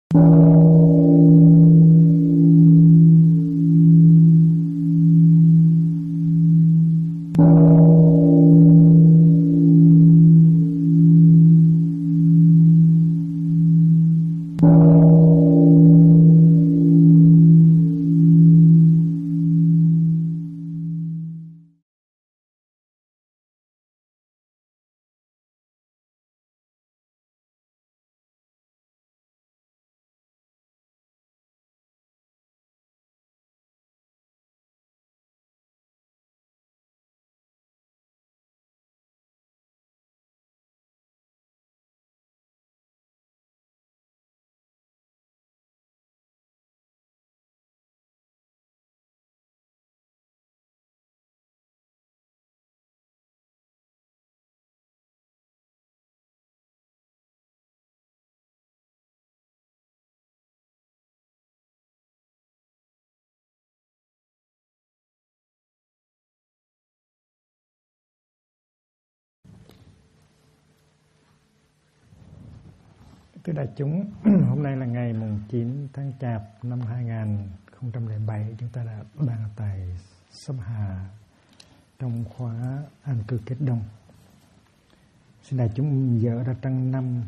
Thưa đại chúng, hôm nay là ngày mùng 9 tháng Chạp năm 2007. Chúng ta đang tại Sâm Hà trong khóa an cư kết đông. Xin đại chúng dỡ ra trang 5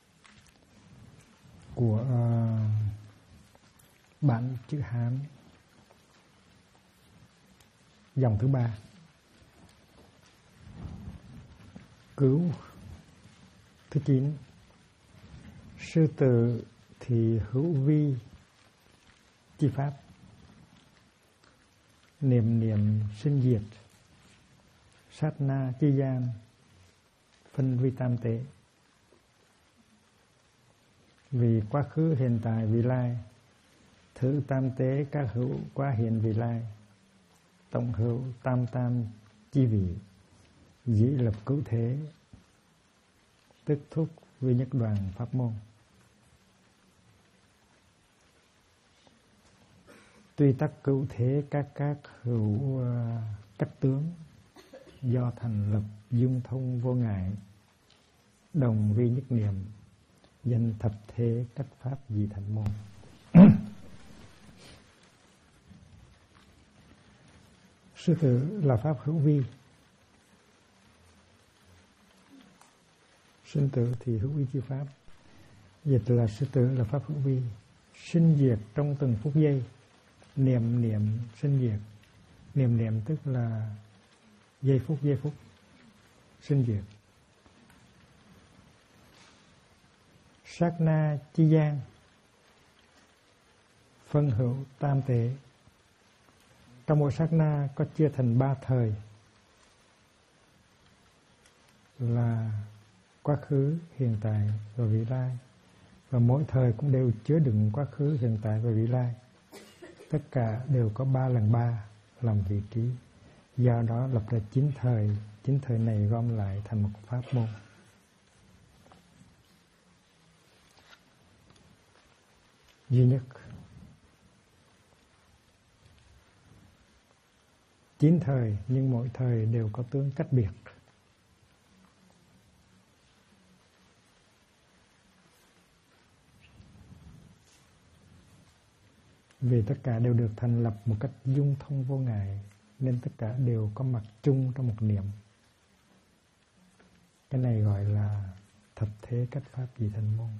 của bản chữ Hán dòng thứ 3. Cứu thứ 9. Sư tử thì hữu vi chi pháp, niệm niệm sinh diệt, sát na chi gian, phân vi tam tế. Vì quá khứ hiện tại vị lai, thử tam tế các hữu quá hiện vị lai, tổng hữu tam tam chi vị, dĩ lập cứu thế, tức thúc vi nhất đoàn pháp môn. Tuy tắc cứu thế các hữu cách tướng, do thành lập dung thông vô ngại, đồng vi nhất niệm, danh thập thế cách pháp di thành môn. Sư tử là pháp hữu vi, sinh tử thì hữu vi chi pháp. Dịch là sư tử là pháp hữu vi, sinh diệt trong từng phút giây, niệm niệm sinh diệt. Niệm niệm tức là giây phút sinh diệt. Sát na chi gian, phân hữu tam tế. Trong mỗi sát na có chia thành 3 thời là quá khứ, hiện tại và vị lai, và mỗi thời cũng đều chứa đựng quá khứ, hiện tại và vị lai. Tất cả đều có 3 lần 3 làm vị trí. Do đó lập ra 9 thời. 9 thời này gom lại thành một pháp môn. Duy nhất. 9 thời nhưng mỗi thời đều có tướng cách biệt. Vì tất cả đều được thành lập một cách dung thông vô ngại, nên tất cả đều có mặt chung trong một niệm. Cái này gọi là thập thế cách pháp di thành môn.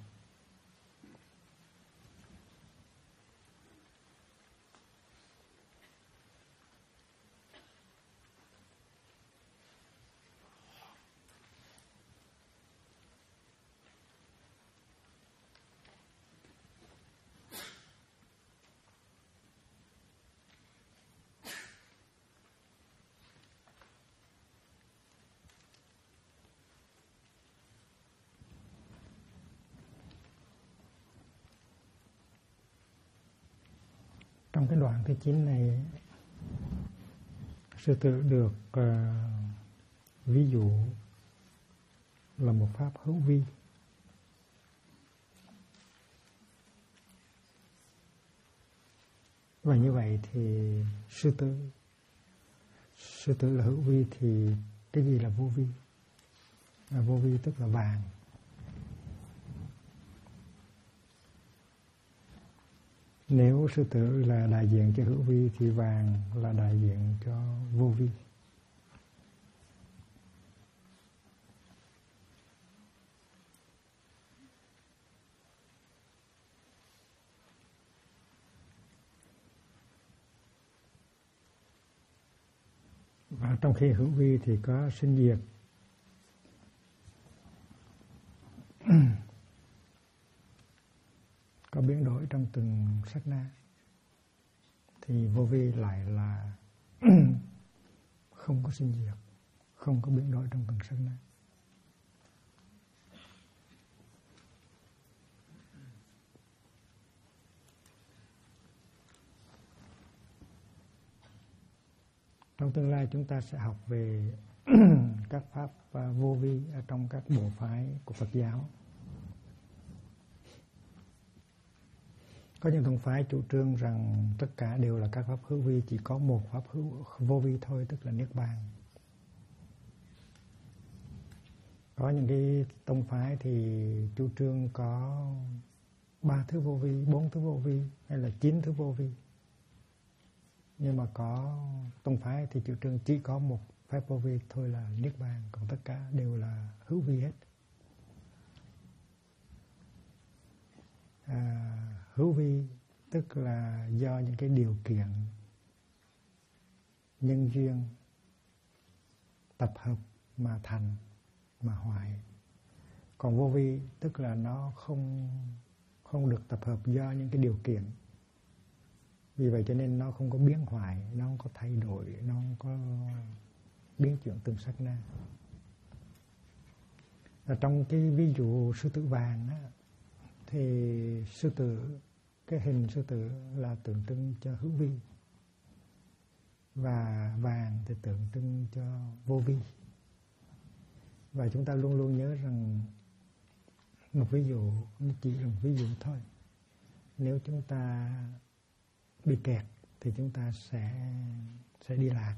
Trong cái đoạn thứ 9 này, sư tử được ví dụ là một pháp hữu vi. Và như vậy thì sư tử là hữu vi thì cái gì là vô vi? Vô vi tức là vàng. Nếu sư tử là đại diện cho hữu vi thì vàng là đại diện cho vô vi. Và trong khi hữu vi thì có sinh diệt, có biến đổi trong từng sát na, thì vô vi lại là không có sinh diệt, không có biến đổi trong từng sát na. Trong tương lai chúng ta sẽ học về các pháp vô vi ở trong các bộ phái của Phật giáo. Có những tông phái chủ trương rằng tất cả đều là các pháp hữu vi, chỉ có một pháp vô vi thôi, tức là Niết Bàn. Có những cái tông phái thì chủ trương có 3 thứ vô vi, 4 thứ vô vi hay là 9 thứ vô vi. Nhưng mà có tông phái thì chủ trương chỉ có một pháp vô vi thôi là Niết Bàn, còn tất cả đều là hữu vi hết. Hữu vi tức là do những cái điều kiện nhân duyên tập hợp mà thành, mà hoại. Còn vô vi tức là nó không được tập hợp do những cái điều kiện. Vì vậy cho nên nó không có biến hoại, nó không có thay đổi, nó không có biến chuyển từng sát na. Và trong cái ví dụ sư tử vàng á, thì sư tử, cái hình sư tử là tượng trưng cho hữu vi, và vàng thì tượng trưng cho vô vi. Và chúng ta luôn luôn nhớ rằng một ví dụ chỉ là một ví dụ thôi. Nếu chúng ta bị kẹt thì chúng ta sẽ đi lạc.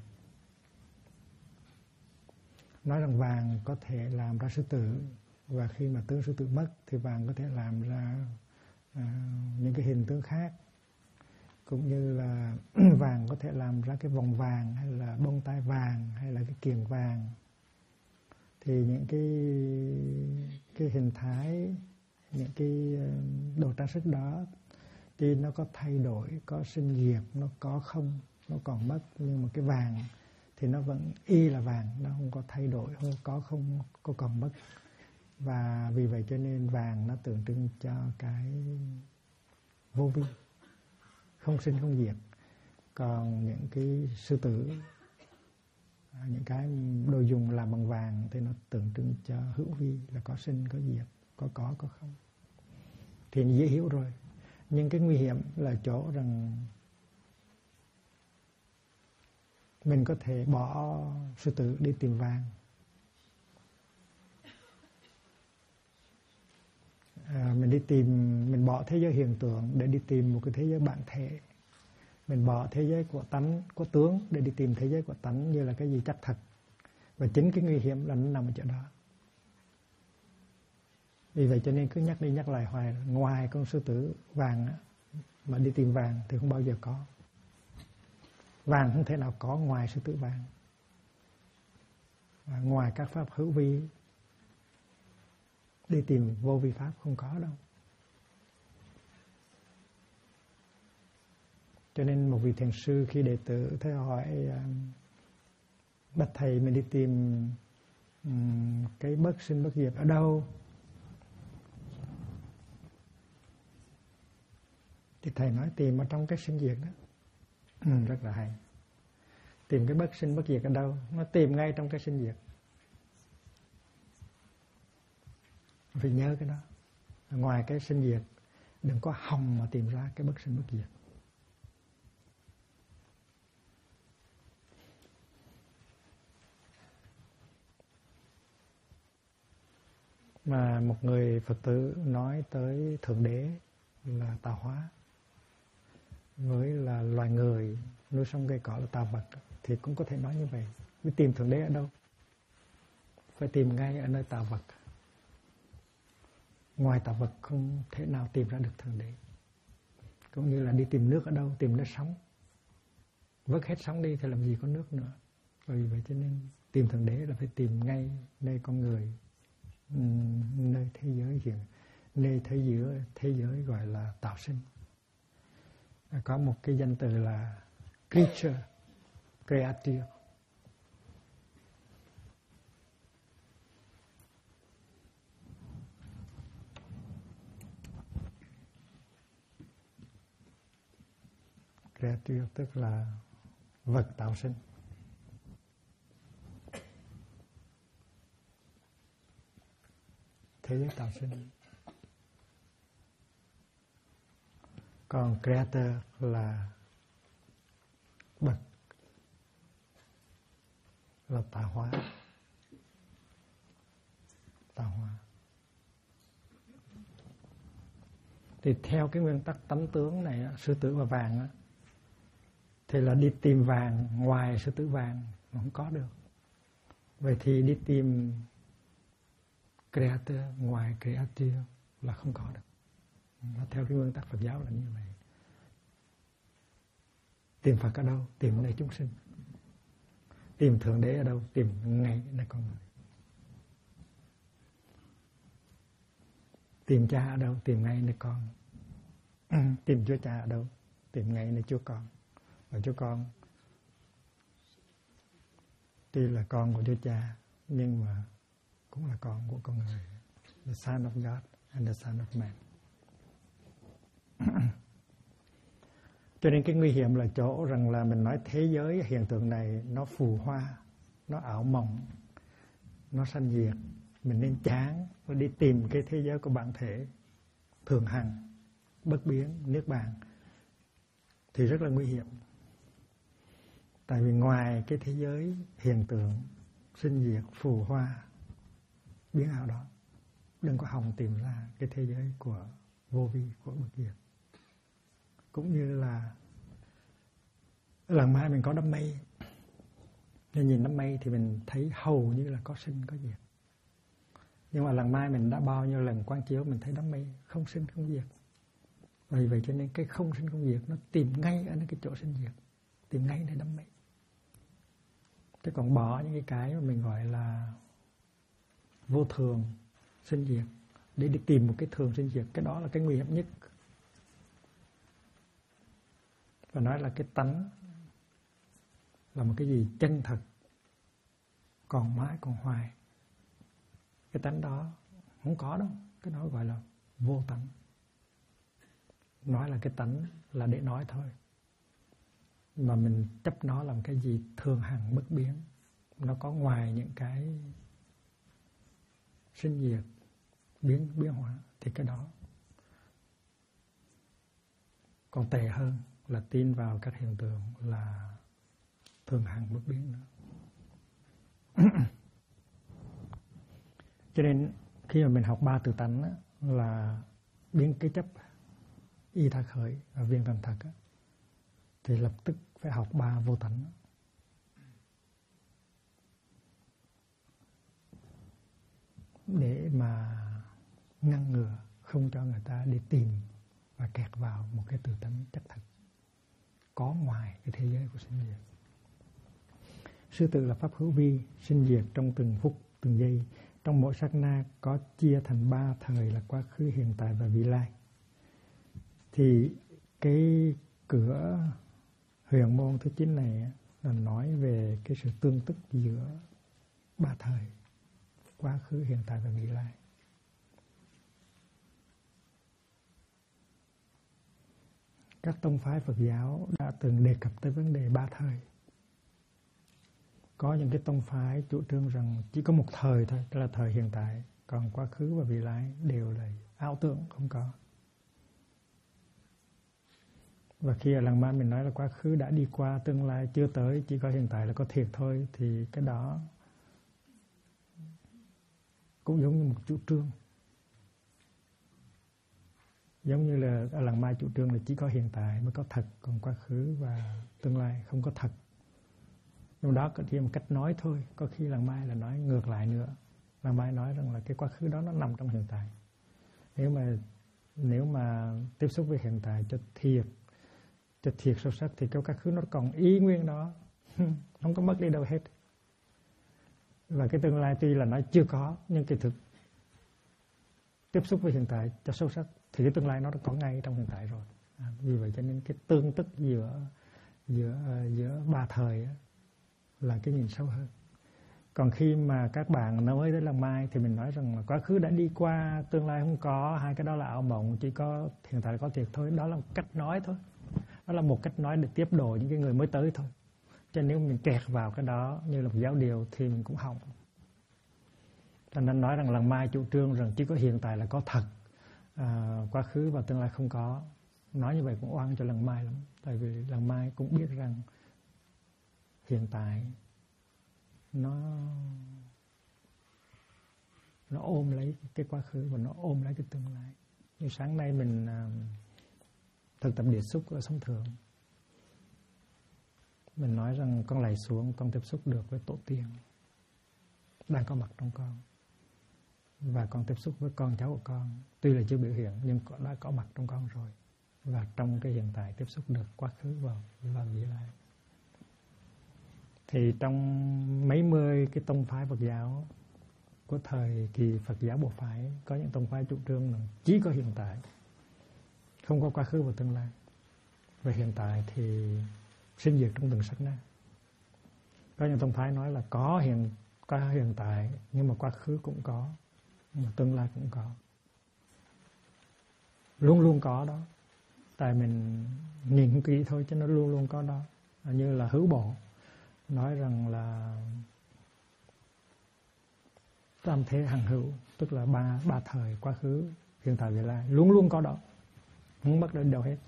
Nói rằng vàng có thể làm ra sư tử, và khi mà tướng sư tử mất thì vàng có thể làm ra những cái hình tướng khác. Cũng như là vàng có thể làm ra cái vòng vàng, hay là bông tai vàng, hay là cái kiềng vàng. Thì những cái hình thái, những cái đồ trang sức đó thì nó có thay đổi, có sinh diệt, nó có không, nó còn mất. Nhưng mà cái vàng thì nó vẫn y là vàng, nó không có thay đổi, không có không có còn mất. Và vì vậy cho nên vàng nó tượng trưng cho cái vô vi, không sinh không diệt. Còn những cái sư tử, những cái đồ dùng làm bằng vàng thì nó tượng trưng cho hữu vi, là có sinh có diệt, có không. Thì dễ hiểu rồi. Nhưng cái nguy hiểm là chỗ rằng mình có thể bỏ sư tử đi tìm vàng. Mình bỏ thế giới hiện tượng để đi tìm một cái thế giới bản thể. Mình bỏ thế giới của tánh, của tướng để đi tìm thế giới của tánh như là cái gì chắc thật. Và chính cái nguy hiểm là nó nằm ở chỗ đó. Vì vậy cho nên cứ nhắc đi nhắc lại hoài, ngoài con sư tử vàng mà đi tìm vàng thì không bao giờ có. Vàng không thể nào có ngoài sư tử vàng. Và ngoài các pháp hữu vi đi tìm vô vi pháp không có đâu. Cho nên một vị thiền sư khi đệ tử thấy hỏi: bạch thầy, mình đi tìm cái bất sinh bất diệt ở đâu? Thì thầy nói tìm ở trong cái sinh diệt đó. Rất là hay. Tìm cái bất sinh bất diệt ở đâu? Nó tìm ngay trong cái sinh diệt. Phải nhớ cái đó. Ngoài cái sinh diệt, đừng có hòng mà tìm ra cái bất sinh bất diệt. Mà một người Phật tử nói tới Thượng Đế là tạo hóa, với là loài người nuôi sống cây cỏ là tạo vật, thì cũng có thể nói như vậy. Mới tìm Thượng Đế ở đâu? Phải tìm ngay ở nơi tạo vật. Ngoài tạo vật không thể nào tìm ra được Thượng Đế. Cũng như là đi tìm nước ở đâu, tìm nước sống. Vớt hết sống đi thì làm gì có nước nữa. Vì vậy cho nên tìm Thượng Đế là phải tìm ngay nơi con người, nơi thế giới hiện, nơi thế giới gọi là tạo sinh. Có một cái danh từ là creature, creature. Creature tức là vật tạo sinh. Thế giới tạo sinh. Còn creator là bậc, là tạo hóa. Tạo hóa. Thì theo cái nguyên tắc tánh tướng này, sư tử và vàng, thì là đi tìm vàng ngoài sư tử vàng mà không có được. Vậy thì đi tìm creator ngoài creator là không có được. Và theo cái nguyên tắc Phật giáo là như vậy. Tìm Phật ở đâu? Tìm nơi chúng sinh. Tìm Thượng Đế ở đâu? Tìm ngay nơi con người. Tìm Cha ở đâu? Tìm ngay nơi con. Tìm Chúa Cha ở đâu? Tìm ngay nơi Chúa Con. Và Chúa Con tuy là con của Chúa Cha, nhưng mà cũng là con của con người. The Son of God and the Son of Man. Cho nên cái nguy hiểm là chỗ rằng là mình nói thế giới hiện tượng này nó phù hoa, nó ảo mộng, nó sanh diệt. Mình nên chán và đi tìm cái thế giới của bản thể thường hằng, bất biến, niết bàn thì rất là nguy hiểm. Tại vì ngoài cái thế giới hiện tượng sinh diệt, phù hoa, biến ảo đó, đừng có hòng tìm ra cái thế giới của vô vi, của bất diệt. Cũng như là lần mai mình có đám mây, nên nhìn đám mây thì mình thấy hầu như là có sinh có diệt. Nhưng mà lần mai mình đã bao nhiêu lần quán chiếu, mình thấy đám mây không sinh không diệt. Vì vậy cho nên cái không sinh không diệt nó tìm ngay ở cái chỗ sinh diệt, tìm ngay nơi đám mây. Chứ còn bỏ những cái mà mình gọi là vô thường sinh diệt để đi tìm một cái thường sinh diệt, cái đó là cái nguy hiểm nhất. Và nói là cái tánh là một cái gì chân thật, còn mãi còn hoài. Cái tánh đó không có đâu, cái đó gọi là vô tánh. Nói là cái tánh là để nói thôi, mà mình chấp nó làm cái gì thường hằng bất biến. Nó có ngoài những cái sinh diệt, biến hóa thì cái đó. Còn tệ hơn là tin vào các hiện tượng là thường hằng bất biến nữa. Cho nên khi mà mình học ba từ tánh á, là biến cái chấp, y tha khởi và viên thành thật á, thì lập tức phải học ba vô tánh. Để mà ngăn ngừa không cho người ta đi tìm và kẹt vào một cái tự tánh chắc thật có ngoài cái thế giới của sinh diệt. Sư tử là pháp hữu vi, sinh diệt trong từng phút, từng giây. Trong mỗi sát na có chia thành ba thời là quá khứ, hiện tại và vị lai. Thì cái cửa huyền môn thứ 9 này là nói về cái sự tương tức giữa ba thời, quá khứ, hiện tại và vị lai. Các tông phái Phật giáo đã từng đề cập tới vấn đề ba thời. Có những cái tông phái chủ trương rằng chỉ có một thời thôi, đó là thời hiện tại, còn quá khứ và vị lai đều là ảo tưởng, không có. Và khi ở làng man mình nói là quá khứ đã đi qua, tương lai chưa tới, chỉ có hiện tại là có thiệt thôi, thì cái đó cũng giống như một chủ trương. Giống như là ở làng Mai chủ trương là chỉ có hiện tại mới có thật, còn quá khứ và tương lai không có thật. Nhưng đó chỉ một cách nói thôi, có khi làng Mai là nói ngược lại nữa. Làng Mai nói rằng là cái quá khứ đó nó nằm trong hiện tại. Nếu mà nếu mà tiếp xúc với hiện tại cho thiệt sâu sắc thì cái quá khứ nó còn y nguyên đó, không có mất đi đâu hết. Và cái tương lai tuy là nó chưa có, nhưng kỳ thực tiếp xúc với hiện tại cho sâu sắc thì cái tương lai nó đã có ngay trong hiện tại rồi. Vì vậy cho nên cái tương tức giữa ba thời là cái nhìn sâu hơn. Còn khi mà các bạn nói tới lần mai thì mình nói rằng là quá khứ đã đi qua, tương lai không có, hai cái đó là ảo mộng, chỉ có hiện tại có thiệt thôi. Đó là một cách nói thôi, đó là một cách nói để tiếp độ những cái người mới tới thôi. Cho nên nếu mình kẹt vào cái đó như là một giáo điều thì mình cũng hỏng. Cho nên nói rằng lần mai chủ trương rằng chỉ có hiện tại là có thật, quá khứ và tương lai không có. Nói như vậy cũng oan cho lần mai lắm. Tại vì lần mai cũng biết rằng hiện tại nó ôm lấy cái quá khứ và nó ôm lấy cái tương lai. Như sáng nay mình thực tập địa xúc ở sống thượng, mình nói rằng con lạy xuống, con tiếp xúc được với tổ tiên đang có mặt trong con, và con tiếp xúc với con cháu của con, tuy là chưa biểu hiện nhưng đã có mặt trong con rồi. Và trong cái hiện tại tiếp xúc được quá khứ và vị lai. Thì trong mấy mươi cái tông phái Phật giáo của thời kỳ Phật giáo Bộ Phái, có những tông phái chủ trương là chỉ có hiện tại, không có quá khứ và tương lai. Và hiện tại thì sinh diệt trong từng sát na. Có những tông phái nói là có hiện tại, nhưng mà quá khứ cũng có, nhưng mà tương lai cũng có, luôn luôn có đó. Tại mình nhìn kỹ thôi chứ nó luôn luôn có đó. Như là Hữu Bộ nói rằng là tam thế hằng hữu, tức là ba thời, quá khứ, hiện tại, vị lai, luôn luôn có đó, không mất đến đâu hết.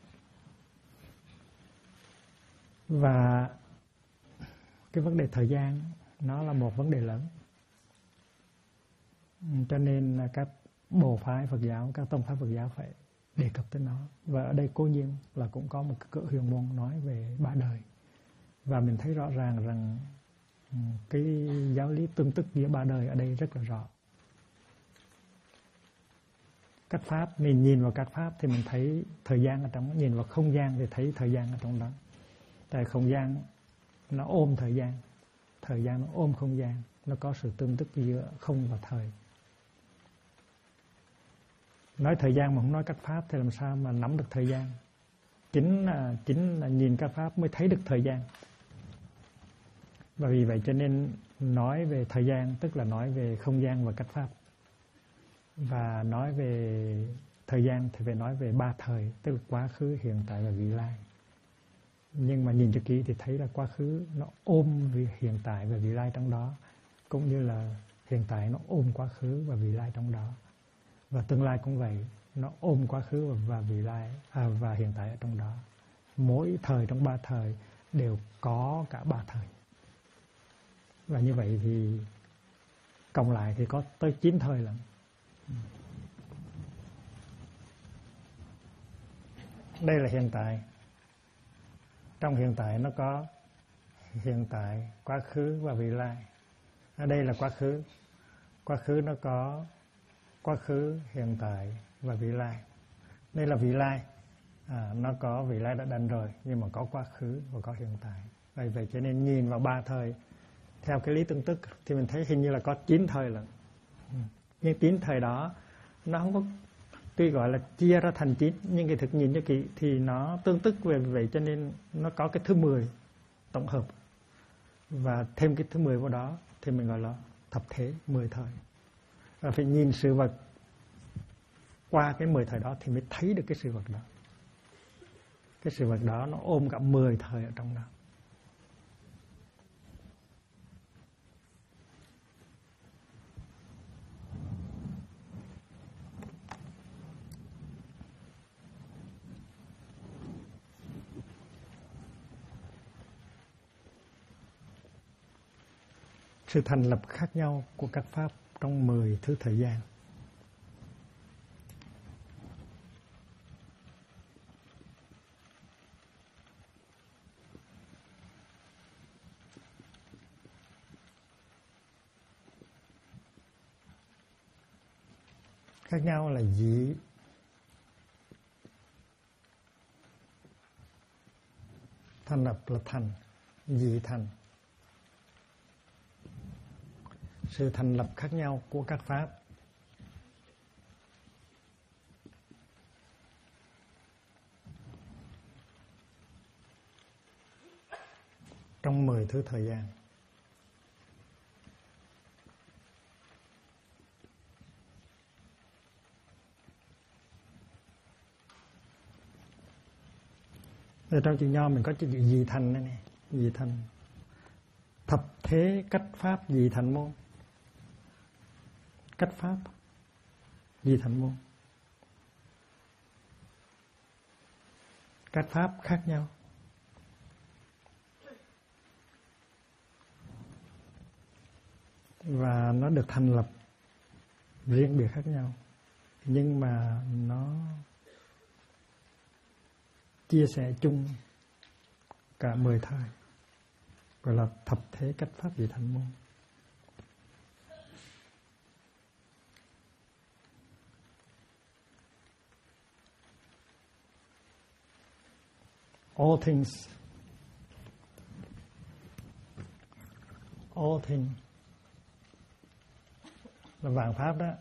Và cái vấn đề thời gian nó là một vấn đề lớn. Cho nên là các bộ phái Phật giáo, các tông phái Phật giáo phải đề cập tới nó. Và ở đây cố nhiên là cũng có một cái cỡ huyền môn nói về ba đời. Và mình thấy rõ ràng rằng cái giáo lý tương tức giữa ba đời ở đây rất là rõ. Các pháp, mình nhìn vào các pháp thì mình thấy thời gian ở trong, nhìn vào không gian thì thấy thời gian ở trong đó. Tại không gian nó ôm thời gian nó ôm không gian, nó có sự tương tức giữa không và thời. Nói thời gian mà không nói các pháp thì làm sao mà nắm được thời gian? Chính là nhìn các pháp mới thấy được thời gian. Và vì vậy cho nên nói về thời gian tức là nói về không gian và các pháp. Và nói về thời gian thì phải nói về ba thời, tức là quá khứ, hiện tại và vị lai. Nhưng mà nhìn cho kỹ thì thấy là quá khứ nó ôm về hiện tại và vị lai trong đó, cũng như là hiện tại nó ôm quá khứ và vị lai trong đó. Và tương lai cũng vậy, nó ôm quá khứ và vị lai và hiện tại ở trong đó. Mỗi thời trong ba thời đều có cả ba thời. Và như vậy thì cộng lại thì có tới 9 thời lận. Đây là hiện tại. Trong hiện tại nó có hiện tại, quá khứ và vị lai. Ở đây là quá khứ. Quá khứ nó có quá khứ, hiện tại và vị lai. Đây là vị lai. Nó có vị lai đã đành rồi, nhưng mà có quá khứ và có hiện tại. Vậy cho nên nhìn vào ba thời theo cái lý tương tức thì mình thấy hình như là có 9 thời lận. Nhưng 9 thời đó nó không có, tuy gọi là chia ra thành 9, nhưng cái thực nhìn cho kỹ thì nó tương tức về vậy, cho nên nó có cái thứ 10 tổng hợp. Và thêm cái thứ 10 vào đó thì mình gọi là thập thế 10 thời. Và phải nhìn sự vật qua cái 10 thời đó thì mới thấy được cái sự vật đó. Cái sự vật đó nó ôm cả 10 thời ở trong đó. Sự thành lập khác nhau của các pháp trong 10 thứ thời gian. Khác nhau là gì? Thành lập là thành, dị thành. Sự thành lập khác nhau của các pháp. Trong 10 thứ thời gian. Ở trong chữ Nho mình có chữ dị thành này nè, dị thành. Thập thế cách pháp dị thành môn. Cách pháp dị thành môn. Cách pháp khác nhau. Và nó được thành lập riêng biệt khác nhau. Nhưng mà nó chia sẻ chung cả 10 thời, gọi là thập thế cách pháp dị thành môn. All things là vạn pháp đó.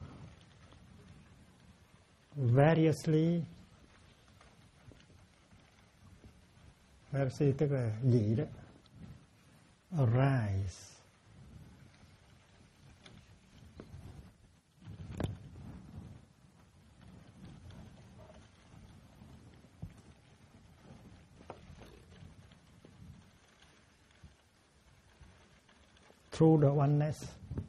Variously tức là dị đó. Arise through the oneness.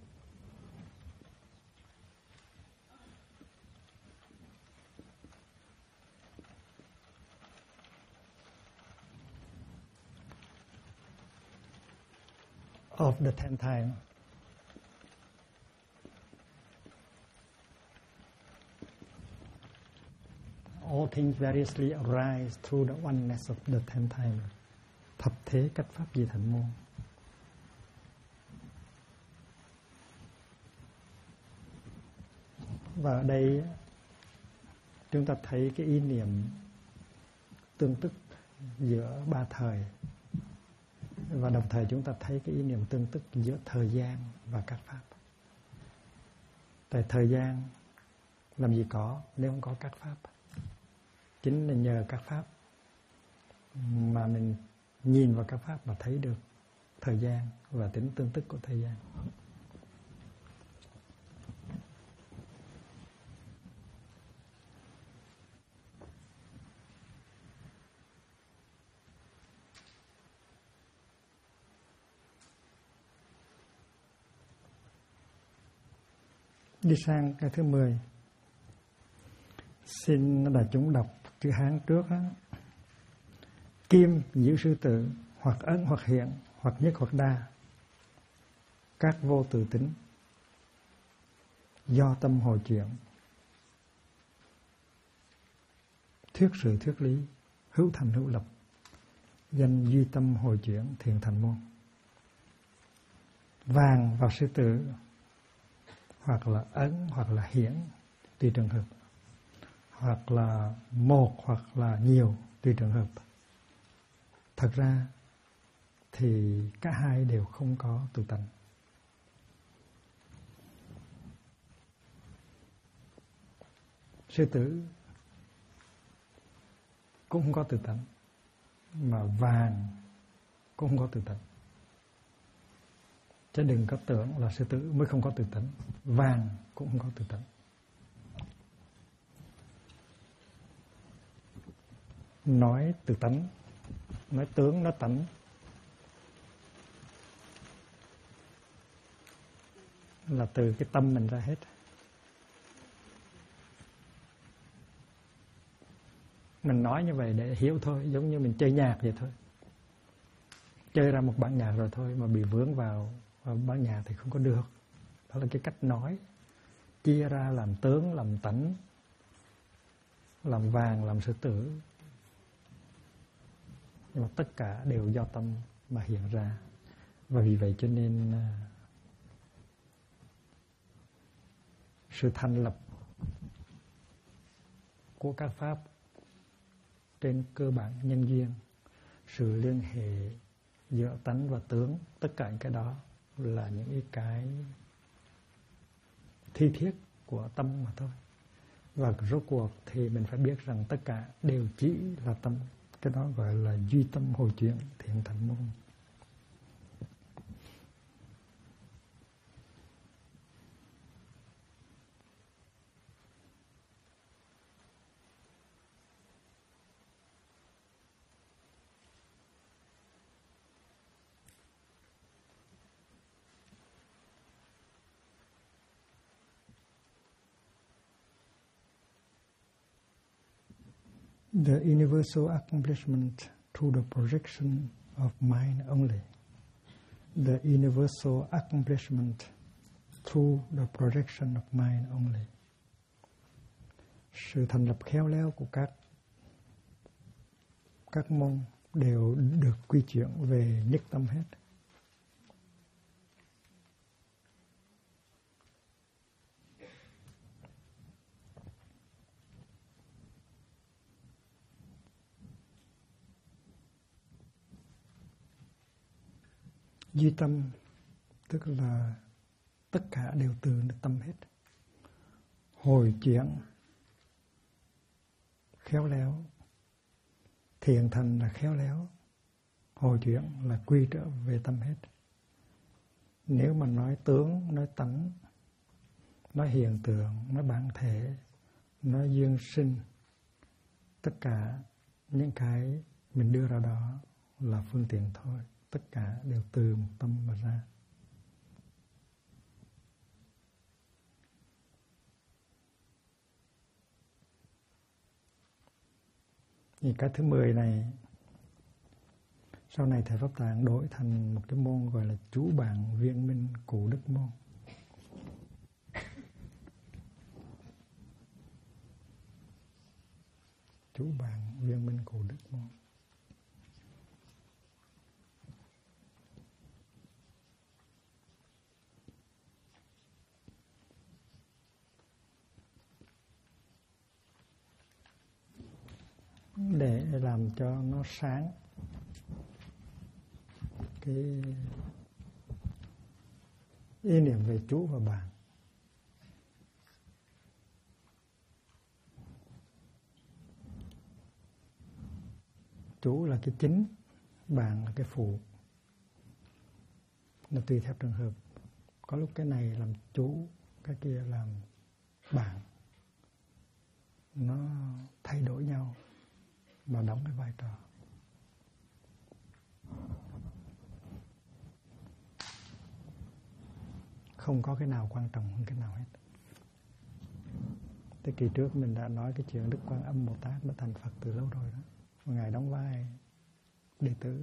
Of the 10 time. All things variously arise through the oneness of the 10 time. Thập thế cách pháp dị thành môn. Và ở đây chúng ta thấy cái ý niệm tương tức giữa ba thời. Và đồng thời chúng ta thấy cái ý niệm tương tức giữa thời gian và các pháp. Tại thời gian làm gì có nếu không có các pháp. Chính là nhờ các pháp mà mình nhìn vào các pháp mà thấy được thời gian và tính tương tức của thời gian. Đi sang cái thứ 10. Xin đại chúng đọc chữ Hán trước đó. Kim giữ sư tử, hoặc ấn hoặc hiện, hoặc nhất hoặc đa. Các vô tự tính. Do tâm hồi chuyển. Thuyết sự thuyết lý, hữu thành hữu lập. Danh duy tâm hồi chuyển, thiền thành môn. Vàng vào sư tử, hoặc là ấn, hoặc là hiển, tùy trường hợp. Hoặc là một, hoặc là nhiều, tùy trường hợp. Thật ra thì cả hai đều không có tự tánh. Sư tử cũng không có tự tánh, mà vàng cũng không có tự tánh. Chứ đừng có tưởng là sư tử mới không có tự tánh, vàng cũng không có tự tánh. Nói tự tánh, nói tướng, nói tánh là từ cái tâm mình ra hết. Mình nói như vậy để hiểu thôi, giống như mình chơi nhạc vậy thôi. Chơi ra một bản nhạc rồi thôi mà bị vướng vào bản nhạc thì không có được. Đó là cái cách nói. Chia ra làm tướng, làm tánh, làm vàng, làm sư tử. Nhưng mà tất cả đều do tâm mà hiện ra. Và vì vậy cho nên sự thành lập của các pháp trên cơ bản nhân duyên, sự liên hệ giữa tánh và tướng, tất cả những cái đó là những cái thi thiết của tâm mà thôi. Và rốt cuộc thì mình phải biết rằng tất cả đều chỉ là tâm. Cái đó gọi là duy tâm hồi chuyển thiện thành môn. The universal accomplishment through the projection of mind only. The universal accomplishment through the projection of mind only. Sự thành lập khéo léo của các môn đều được quy chuyển về nhất tâm hết. Duy tâm tức là tất cả đều từ tâm hết. Hồi chuyển khéo léo, thiện thành là khéo léo, hồi chuyển là quy trở về tâm hết. Nếu mà nói tướng, nói tánh, nói hiện tượng, nói bản thể, nói duyên sinh, tất cả những cái mình đưa ra đó là phương tiện thôi. Tất cả đều từ một tâm mà ra. Thì cái thứ 10 này, sau này Thầy Pháp Tạng đổi thành một cái môn gọi là chú bạn viên minh cụ đức môn. Chú bạn viên minh cụ đức môn. Để làm cho nó sáng cái ý niệm về chú và bạn. Chú là cái chính, bạn là cái phụ. Nó tùy theo trường hợp. Có lúc cái này làm chú, cái kia làm bạn. Nó thay đổi nhau mà đóng cái vai trò. Không có cái nào quan trọng hơn cái nào hết. Thế kỳ trước mình đã nói cái chuyện Đức Quan Âm Bồ Tát đã thành Phật từ lâu rồi đó. Ngài đóng vai đệ tử.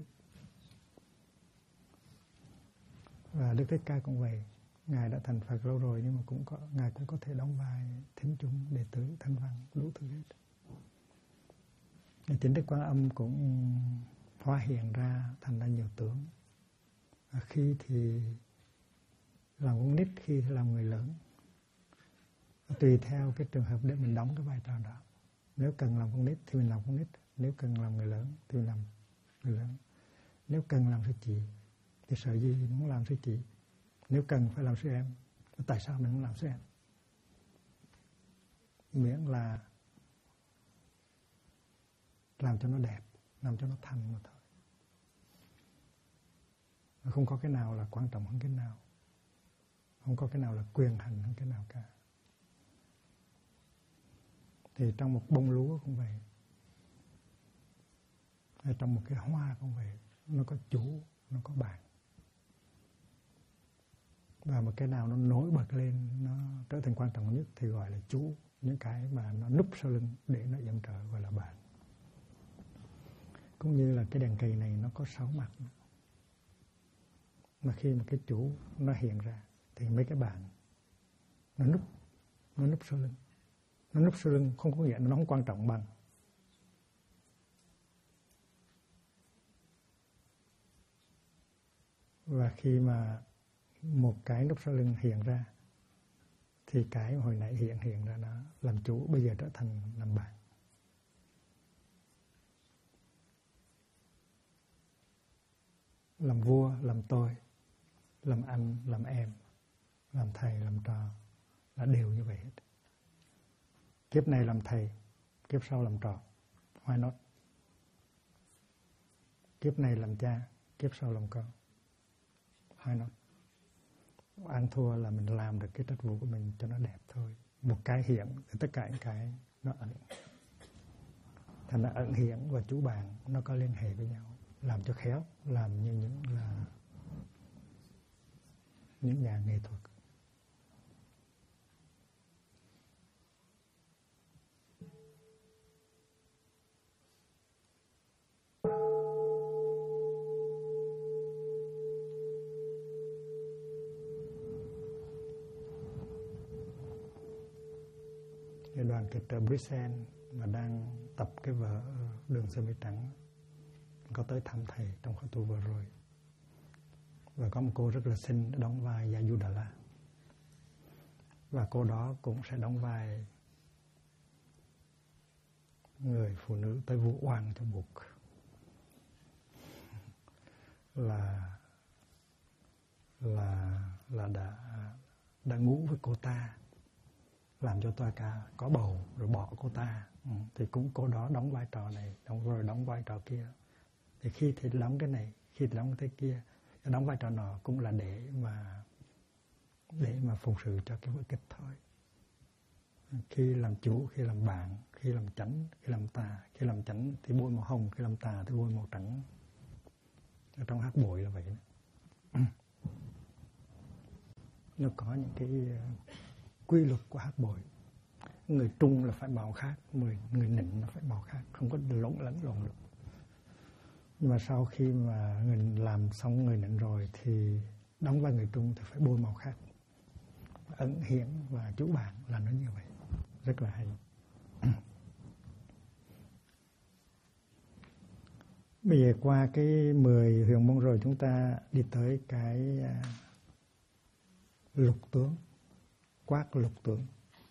Và Đức Thích Ca cũng vậy. Ngài đã thành Phật lâu rồi nhưng mà Ngài cũng có thể đóng vai thính chúng, đệ tử, thanh văn, đủ thứ hết. Chính Đức Quan Âm cũng hóa hiện ra thành ra nhiều tướng. Khi thì làm con nít, khi thì làm người lớn. Tùy theo cái trường hợp để mình đóng cái vai trò đó. Nếu cần làm con nít thì mình làm con nít. Nếu cần làm người lớn thì mình làm người lớn. Nếu cần làm sư chị thì sợ gì mình muốn làm sư chị. Nếu cần phải làm sư em, tại sao mình không làm sư em? Miễn là làm cho nó đẹp, làm cho nó thành mà thôi. Không có cái nào là quan trọng hơn cái nào. Không có cái nào là quyền hành hơn cái nào cả. Thì trong một bông lúa cũng vậy. Hay trong một cái hoa cũng vậy. Nó có chủ, nó có bạn. Và một cái nào nó nổi bật lên, nó trở thành quan trọng nhất thì gọi là chủ. Những cái mà nó núp sau lưng để nó yểm trợ gọi là bạn. Cũng như là cái đèn cầy này nó có 6 mặt. Mà khi mà cái chủ nó hiện ra thì mấy cái bạn nó núp sau lưng. Nó núp sau lưng không có nghĩa nó không quan trọng bằng. Và khi mà một cái núp sau lưng hiện ra thì cái hồi nãy hiện ra nó làm chủ bây giờ trở thành làm bạn. làm vua, làm tôi, làm anh, làm em, làm thầy, làm trò, là đều như vậy hết. Kiếp này làm thầy, kiếp sau làm trò, why not? Kiếp này làm cha, kiếp sau làm con, why not? Ăn thua là mình làm được cái trách vụ của mình cho nó đẹp thôi. Một cái hiện thì tất cả những cái nó ẩn. Thành ra ẩn hiện và chủ bàn nó có liên hệ với nhau, làm cho khéo, làm như những nhà nghệ thuật. Đoàn kịch ở Bruxelles mà đang tập cái vở Đường Sơ Mi Trắng có tới thăm thầy trong khóa tu vừa rồi, và có một cô rất là xinh đóng vai Yayudala, và cô đó cũng sẽ đóng vai người phụ nữ tới vu oan cho Bụt, là đã ngủ với cô ta, làm cho toa ca có bầu rồi bỏ cô ta. Thì cũng cô đó đóng vai trò này, rồi đóng vai trò kia. Thì khi thì đóng cái này, khi thì đóng cái kia, đóng vai trò nọ cũng là để mà phụng sự cho cái vở kịch thôi. Khi làm chủ, khi làm bạn, khi làm chánh, khi làm tà. Khi làm chánh thì bôi màu hồng, khi làm tà thì bôi màu trắng. Ở trong hát bội là vậy đó. Nó có những cái quy luật của hát bội. Người trung là phải màu khác, người nịnh là phải màu khác, không có lẫn lộn được. Nhưng mà sau khi mà người làm xong người nịnh rồi thì đóng vai người trung thì phải bôi màu khác. Ẩn hiện và chủ bạn là nó như vậy. Rất là hay. Bây giờ qua cái 10 huyền môn rồi, chúng ta đi tới cái lục tướng, quát lục tướng.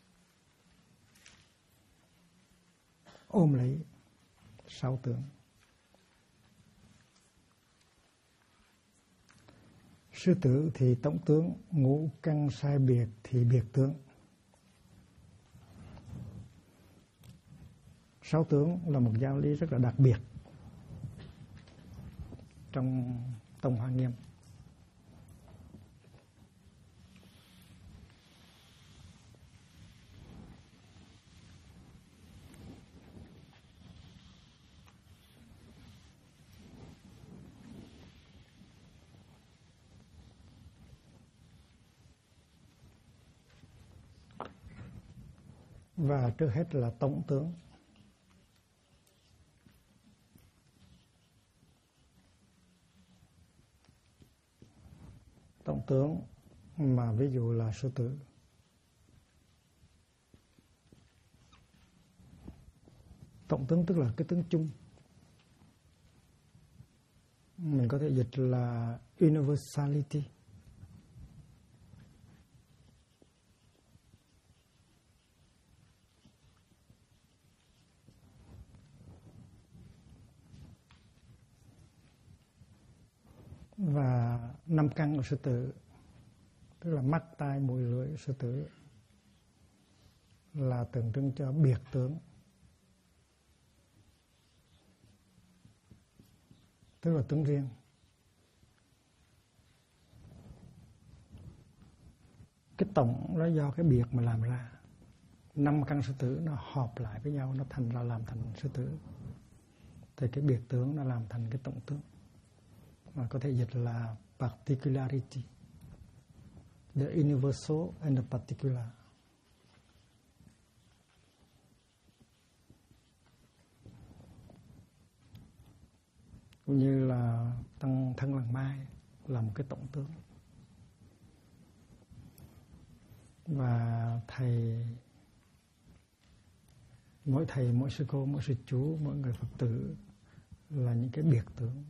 Ôm lấy 6 tướng. Sư tử thì tổng tướng, ngũ căn sai biệt thì biệt tướng. 6 tướng là một giáo lý rất là đặc biệt trong Tông Hoa Nghiêm. Và trước hết là tổng tướng. Tổng tướng mà ví dụ là sư tử. Tổng tướng tức là cái tướng chung. Mình có thể dịch là universality. Và 5 căn của sư tử, tức là mắt, tai, mũi, lưỡi sư tử, là tượng trưng cho biệt tướng, tức là tướng riêng. Cái tổng đó do cái biệt mà làm ra. 5 căn sư tử nó hợp lại với nhau, nó thành ra làm thành sư tử. Thì cái biệt tướng nó làm thành cái tổng tướng, mà có thể dịch là particularity, the universal and the particular. Cũng như là tăng thân làng mai là một cái tổng tướng. Và mỗi thầy, mỗi sư cô, mỗi sư chú, mỗi người Phật tử là những cái biệt tướng.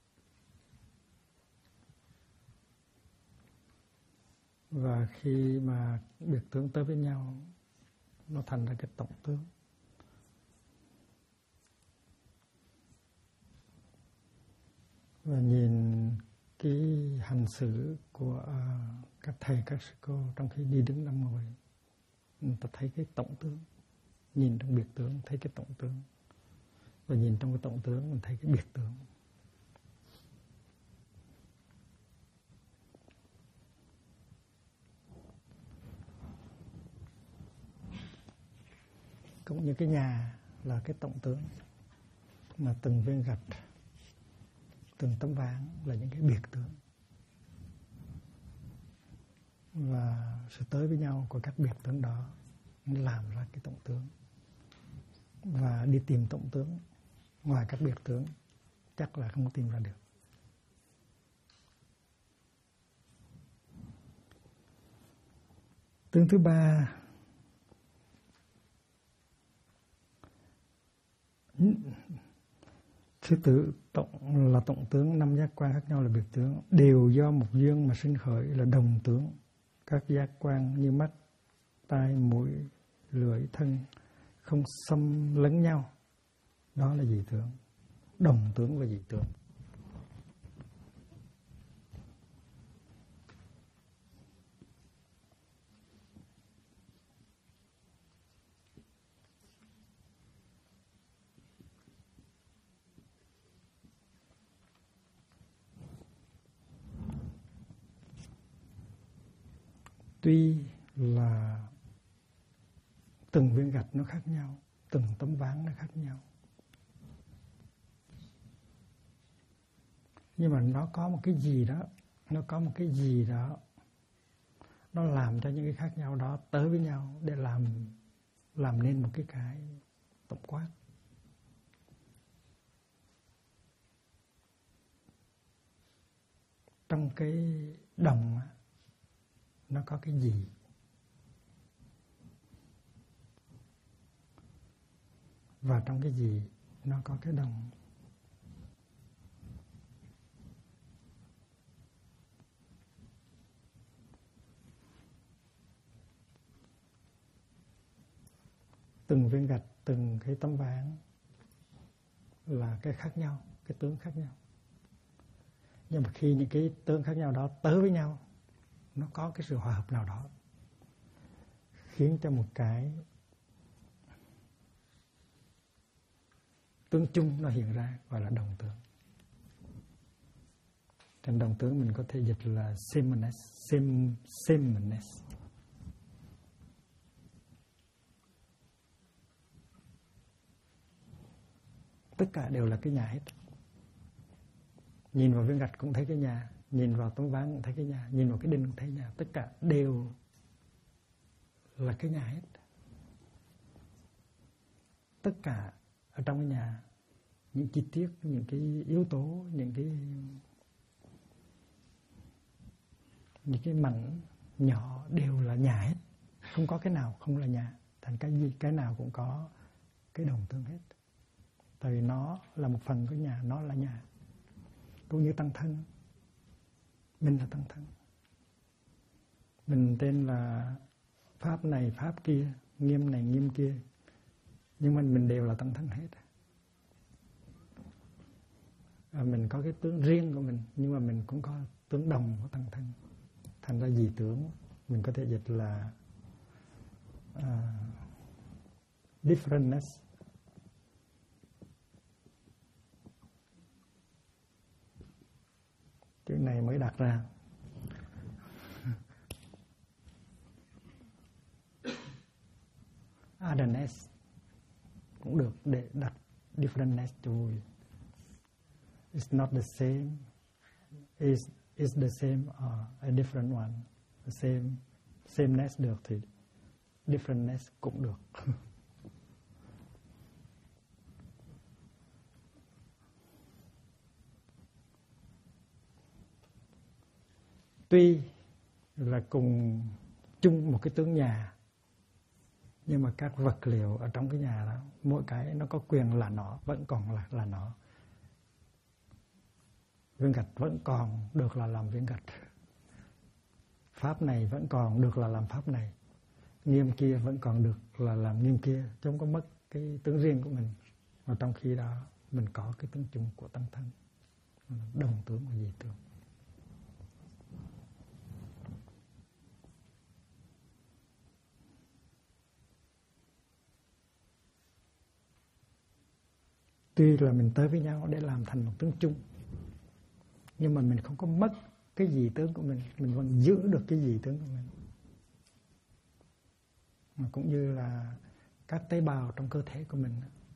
Và khi mà biệt tướng tới với nhau, nó thành ra cái tổng tướng. Và nhìn cái hành xử của các thầy các sư cô trong khi đi đứng nằm ngồi, người ta thấy cái tổng tướng, nhìn trong biệt tướng thấy cái tổng tướng, và nhìn trong cái tổng tướng mình thấy cái biệt tướng. Cũng như cái nhà là cái tổng tướng, mà từng viên gạch, từng tấm ván là những cái biệt tướng, và sự tới với nhau của các biệt tướng đó làm ra cái tổng tướng. Và đi tìm tổng tướng ngoài các biệt tướng chắc là không tìm ra được. Tướng thứ ba thứ tự là tổng tướng, năm giác quan khác nhau là biệt tướng, đều do một duyên mà sinh khởi là đồng tướng. Các giác quan như mắt, tai, mũi, lưỡi, thân không xâm lấn nhau, đó là dị tướng. Đồng tướng và dị tướng. Tuy là từng viên gạch nó khác nhau, từng tấm ván nó khác nhau, nhưng mà nó có một cái gì đó, nó làm cho những cái khác nhau đó tới với nhau để làm nên một cái tổng quát. Trong cái đồng nó có cái gì, và trong cái gì nó có cái đồng. Từng viên gạch, từng cái tấm ván là cái khác nhau, cái tướng khác nhau. Nhưng mà khi những cái tướng khác nhau đó tới với nhau, nó có cái sự hòa hợp nào đó khiến cho một cái tướng chung nó hiện ra, gọi là đồng tướng. Trên đồng tướng mình có thể dịch là sameness. Tất cả đều là cái nhà hết. Nhìn vào viên gạch cũng thấy cái nhà, nhìn vào tấm ván cũng thấy cái nhà, nhìn vào cái đinh cũng thấy nhà. Tất cả đều là cái nhà hết. Tất cả ở trong cái nhà, những chi tiết, những cái yếu tố, những cái mảnh nhỏ đều là nhà hết. Không có cái nào không là nhà. Thành cái gì, cái nào cũng có cái đồng tướng hết. Tại vì nó là một phần của nhà, nó là nhà. Cũng như tăng thân, mình là tăng thân. Mình tên là pháp này, pháp kia, nghiêm này, nghiêm kia. Nhưng mà mình đều là tăng thân hết. Mình có cái tướng riêng của mình, nhưng mà mình cũng có tướng đồng của tăng thân. Thành ra dị tướng mình có thể dịch là differentness. Chữ này mới đặt ra. Otherness cũng được để đặt differentness cho vui. It's not the same. Is the same or a different one. The sameness được thì differentness cũng được. Tuy là cùng chung một cái tướng nhà, nhưng mà các vật liệu ở trong cái nhà đó, mỗi cái nó có quyền là nó, vẫn còn là nó. Viên gạch vẫn còn được là làm viên gạch. Pháp này vẫn còn được là làm pháp này. Nghiêm kia vẫn còn được là làm nghiêm kia. Chứ không có mất cái tướng riêng của mình. Mà trong khi đó mình có cái tướng chung của tăng thân. Đồng tướng và dị tướng. Tuy là mình tới với nhau để làm thành một tướng chung, nhưng mà mình không có mất cái dị tướng của mình vẫn giữ được cái dị tướng của mình. Mà cũng như là các tế bào trong cơ thể của mình,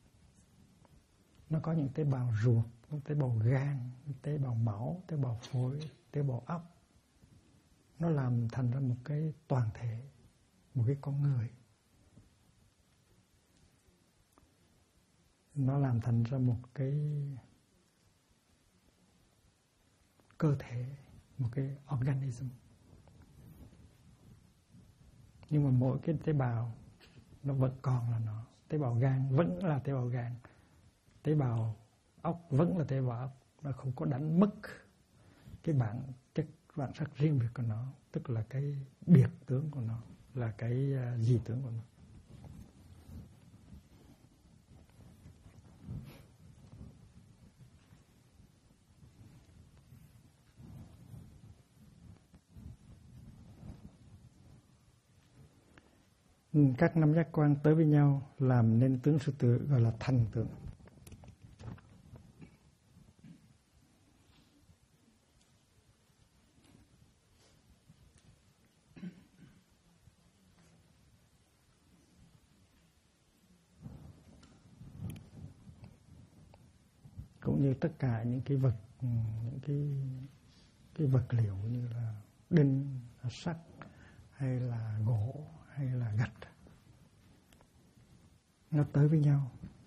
nó có những tế bào ruột, tế bào gan, tế bào máu, tế bào phổi, tế bào óc. Nó làm thành ra một cái toàn thể, một cái con người. Nó làm thành ra một cái cơ thể, một cái organism. Nhưng mà mỗi cái tế bào nó vẫn còn là nó. Tế bào gan vẫn là tế bào gan, tế bào óc vẫn là tế bào óc. Nó không có đánh mất cái bản sắc riêng biệt của nó, tức là cái biệt tướng của nó, là cái dị tướng của nó. Các năm giác quan tới với nhau làm nên tướng sư tử, gọi là thành tướng. Cũng như tất cả những cái vật, những cái vật liệu như là đinh, sắt hay là gỗ hay là gạch, nó tới với nhau,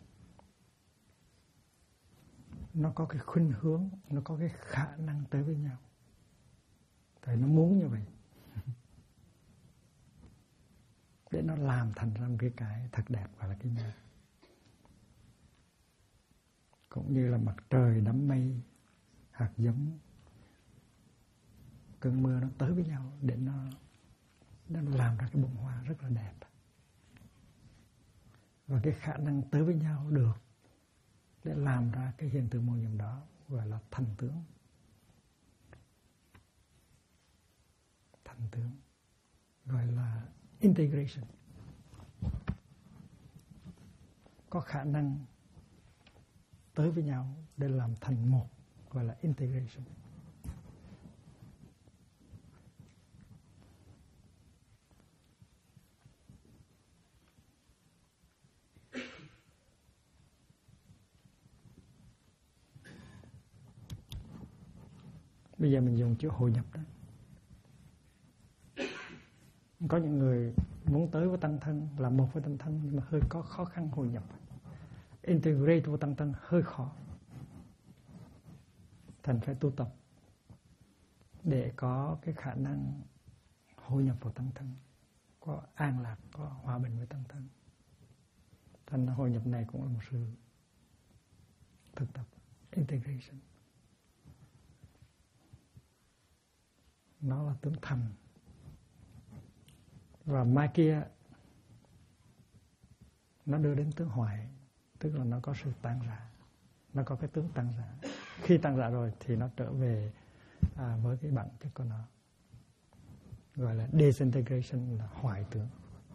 nó có cái khuynh hướng, nó có cái khả năng tới với nhau, tại nó muốn như vậy để nó làm thành ra một cái thật đẹp, gọi là cái nhà. Cũng như là mặt trời, đám mây, hạt giống, cơn mưa, nó tới với nhau để nó làm ra cái bông hoa rất là đẹp. Và cái khả năng tới với nhau được để làm ra cái hiện tượng màu nhiệm đó gọi là thành tướng. Thành tướng gọi là integration. Có khả năng tới với nhau để làm thành một, gọi là integration. Bây giờ mình dùng chữ hội nhập đó. Có những người muốn tới với tăng thân, là một với tăng thân, nhưng mà hơi có khó khăn hội nhập. Integrate với tăng thân hơi khó. Thành phải tu tập để có cái khả năng hội nhập vào tăng thân, có an lạc, có hòa bình với tăng thân. Thành hội nhập này cũng là một sự thực tập, integration. Nó là tướng thành. Và mai kia nó đưa đến tướng hoại, tức là nó có sự tan rã, nó có cái tướng tan rã. Khi tan rã rồi thì nó trở về với cái bản chất của nó, gọi là disintegration, là hoại tướng.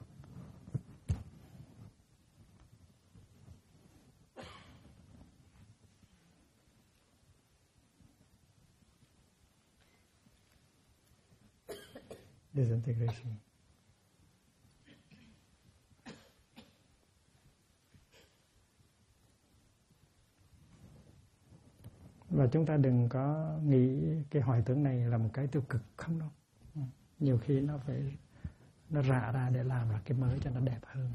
Disintegration. Và chúng ta đừng có nghĩ cái hoại tướng này là một cái tiêu cực, không đâu. Nhiều khi nó rã ra để làm ra cái mới cho nó đẹp hơn.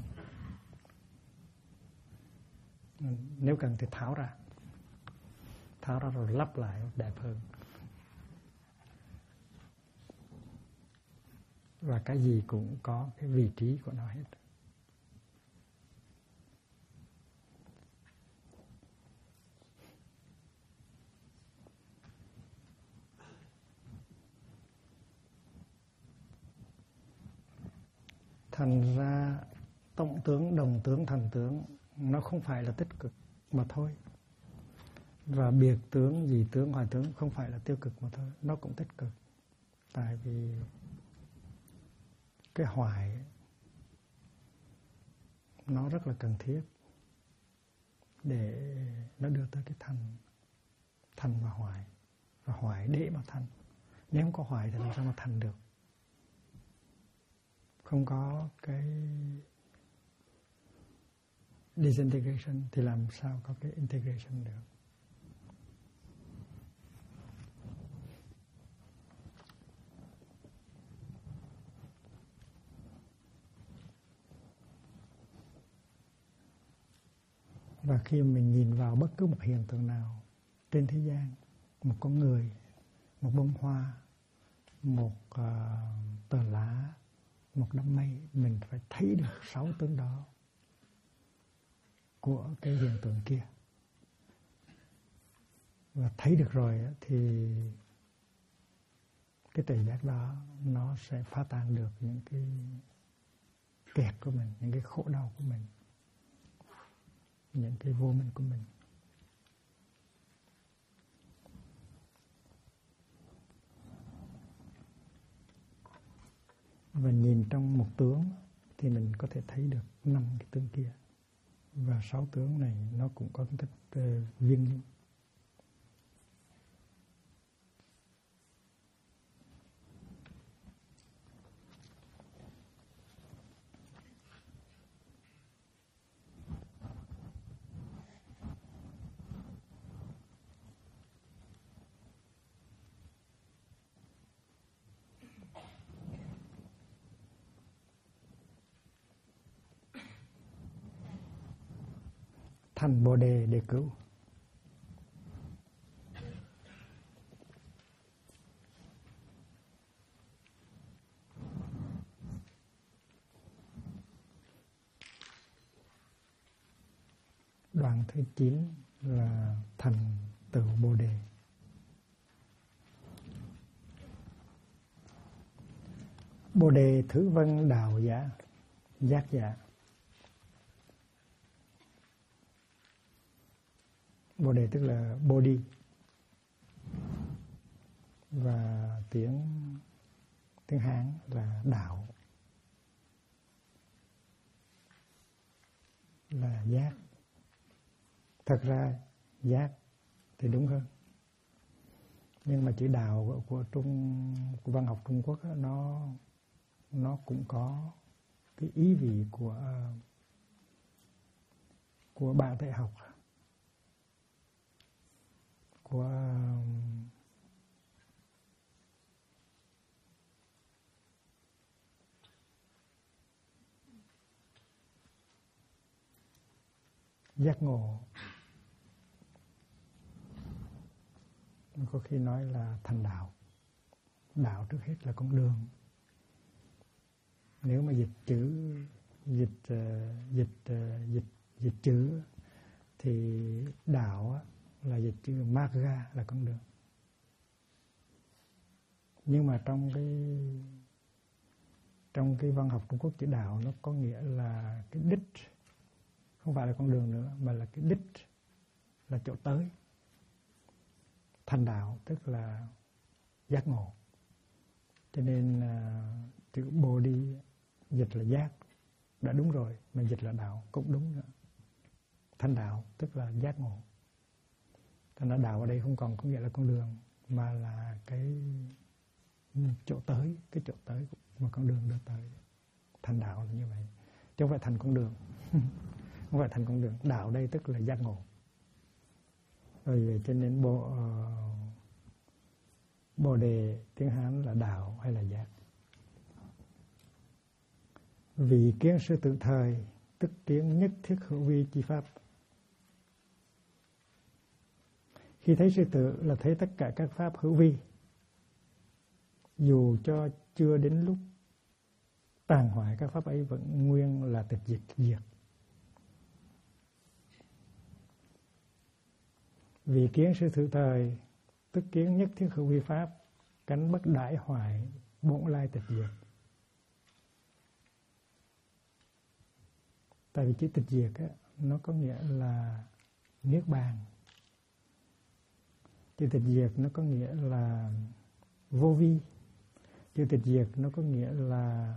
Nếu cần thì tháo ra rồi lắp lại đẹp hơn. Và cái gì cũng có cái vị trí của nó hết. Thành ra tổng tướng, đồng tướng, thành tướng nó không phải là tích cực mà thôi. Và biệt tướng, dị tướng, hoại tướng không phải là tiêu cực mà thôi, nó cũng tích cực. Tại vì cái hoại nó rất là cần thiết. để nó đưa tới cái thành và hoại để mà thành. Nếu không có hoại thì làm sao mà thành được? Không có cái disintegration thì làm sao có cái integration được? Và khi mình nhìn vào bất cứ một hiện tượng nào trên thế gian, một con người, một bông hoa, một tờ lá, một đám mây, mình phải thấy được 6 tướng đó của cái hiện tượng kia. Và thấy được rồi thì cái tuệ giác đó nó sẽ phá tan được những cái kẹt của mình, những cái khổ đau của mình, những cái vô minh của mình. Và nhìn trong một tướng thì mình có thể thấy được 5 cái tướng kia. Và 6 tướng này nó cũng có tính chất viên linh. Thành Bồ Đề để cứu. Đoạn thứ 9 là thành tựu Bồ Đề. Bồ Đề thứ vân đạo giả, giác giả. Bồ Đề tức là body, và tiếng Hán là đạo, là giác. Thật ra giác thì đúng hơn, nhưng mà chữ đạo của văn học Trung Quốc đó, nó cũng có cái ý vị của bản thể học, của giác ngộ. Có khi nói là thành đạo. Đạo trước hết là con đường. Nếu mà dịch chữ thì đạo là dịch chữ Marga, là con đường. Nhưng mà trong cái văn học Trung Quốc, chữ đạo nó có nghĩa là cái đích, không phải là con đường nữa, mà là cái đích, là chỗ tới. Thành đạo tức là giác ngộ. Cho nên chữ Bodhi dịch là giác đã đúng rồi, mà dịch là đạo cũng đúng nữa. Thành đạo tức là giác ngộ. Thành ra đạo ở đây không còn có nghĩa là con đường, mà là cái chỗ tới, cái chỗ tới mà con đường đưa tới. Thành đạo là như vậy, chứ không phải thành con đường. Không phải thành con đường. Đạo đây tức là giác ngộ. Rồi cho nên Bồ Đề tiếng Hán là đạo hay là giác. Vị kiến sư tự thời, tức kiến nhất thiết hữu vi chi pháp. Khi thấy sư tự là thấy tất cả các pháp hữu vi, dù cho chưa đến lúc tàn hoại, các pháp ấy vẫn nguyên là tịch diệt. Vì kiến sư tự thời, tức kiến nhất thiết hữu vi pháp, cánh bất đại hoại, bổn lai tịch diệt. Tại vì chữ tịch diệt á, nó có nghĩa là niết bàn. Chữ tịch diệt nó có nghĩa là vô vi. Chữ tịch diệt nó có nghĩa là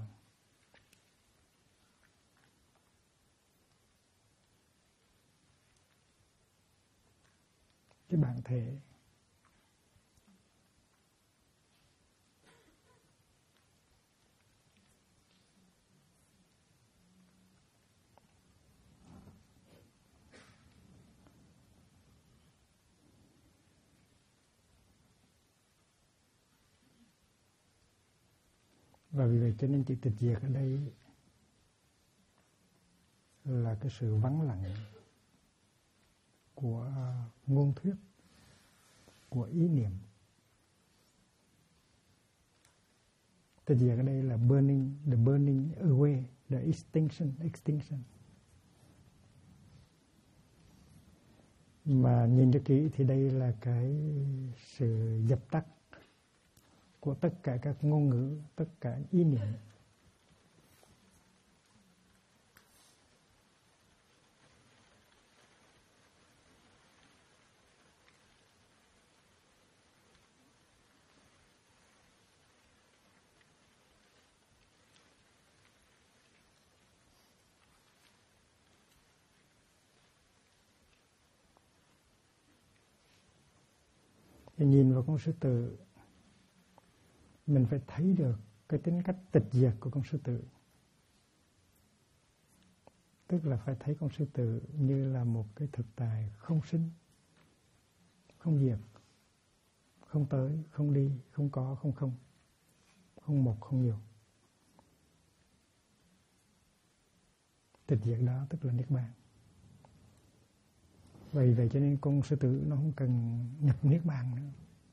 cái bản thể. Và vì vậy cho nên chữ tịch diệt ở đây là cái sự vắng lặng của ngôn thuyết, của ý niệm. Tịch diệt ở đây là burning, the burning away, the extinction. Mà nhìn cho kỹ thì đây là cái sự dập tắt của tất cả các ngôn ngữ, tất cả ý niệm. Thì nhìn vào con sư tử, mình phải thấy được cái tính cách tịch diệt của con sư tử. Tức là phải thấy con sư tử như là một cái thực tại không sinh, không diệt, không tới, không đi, không có, không không, không một, không nhiều. Tịch diệt đó tức là niết bàn. Vì vậy cho nên con sư tử nó không cần nhập niết bàn nữa.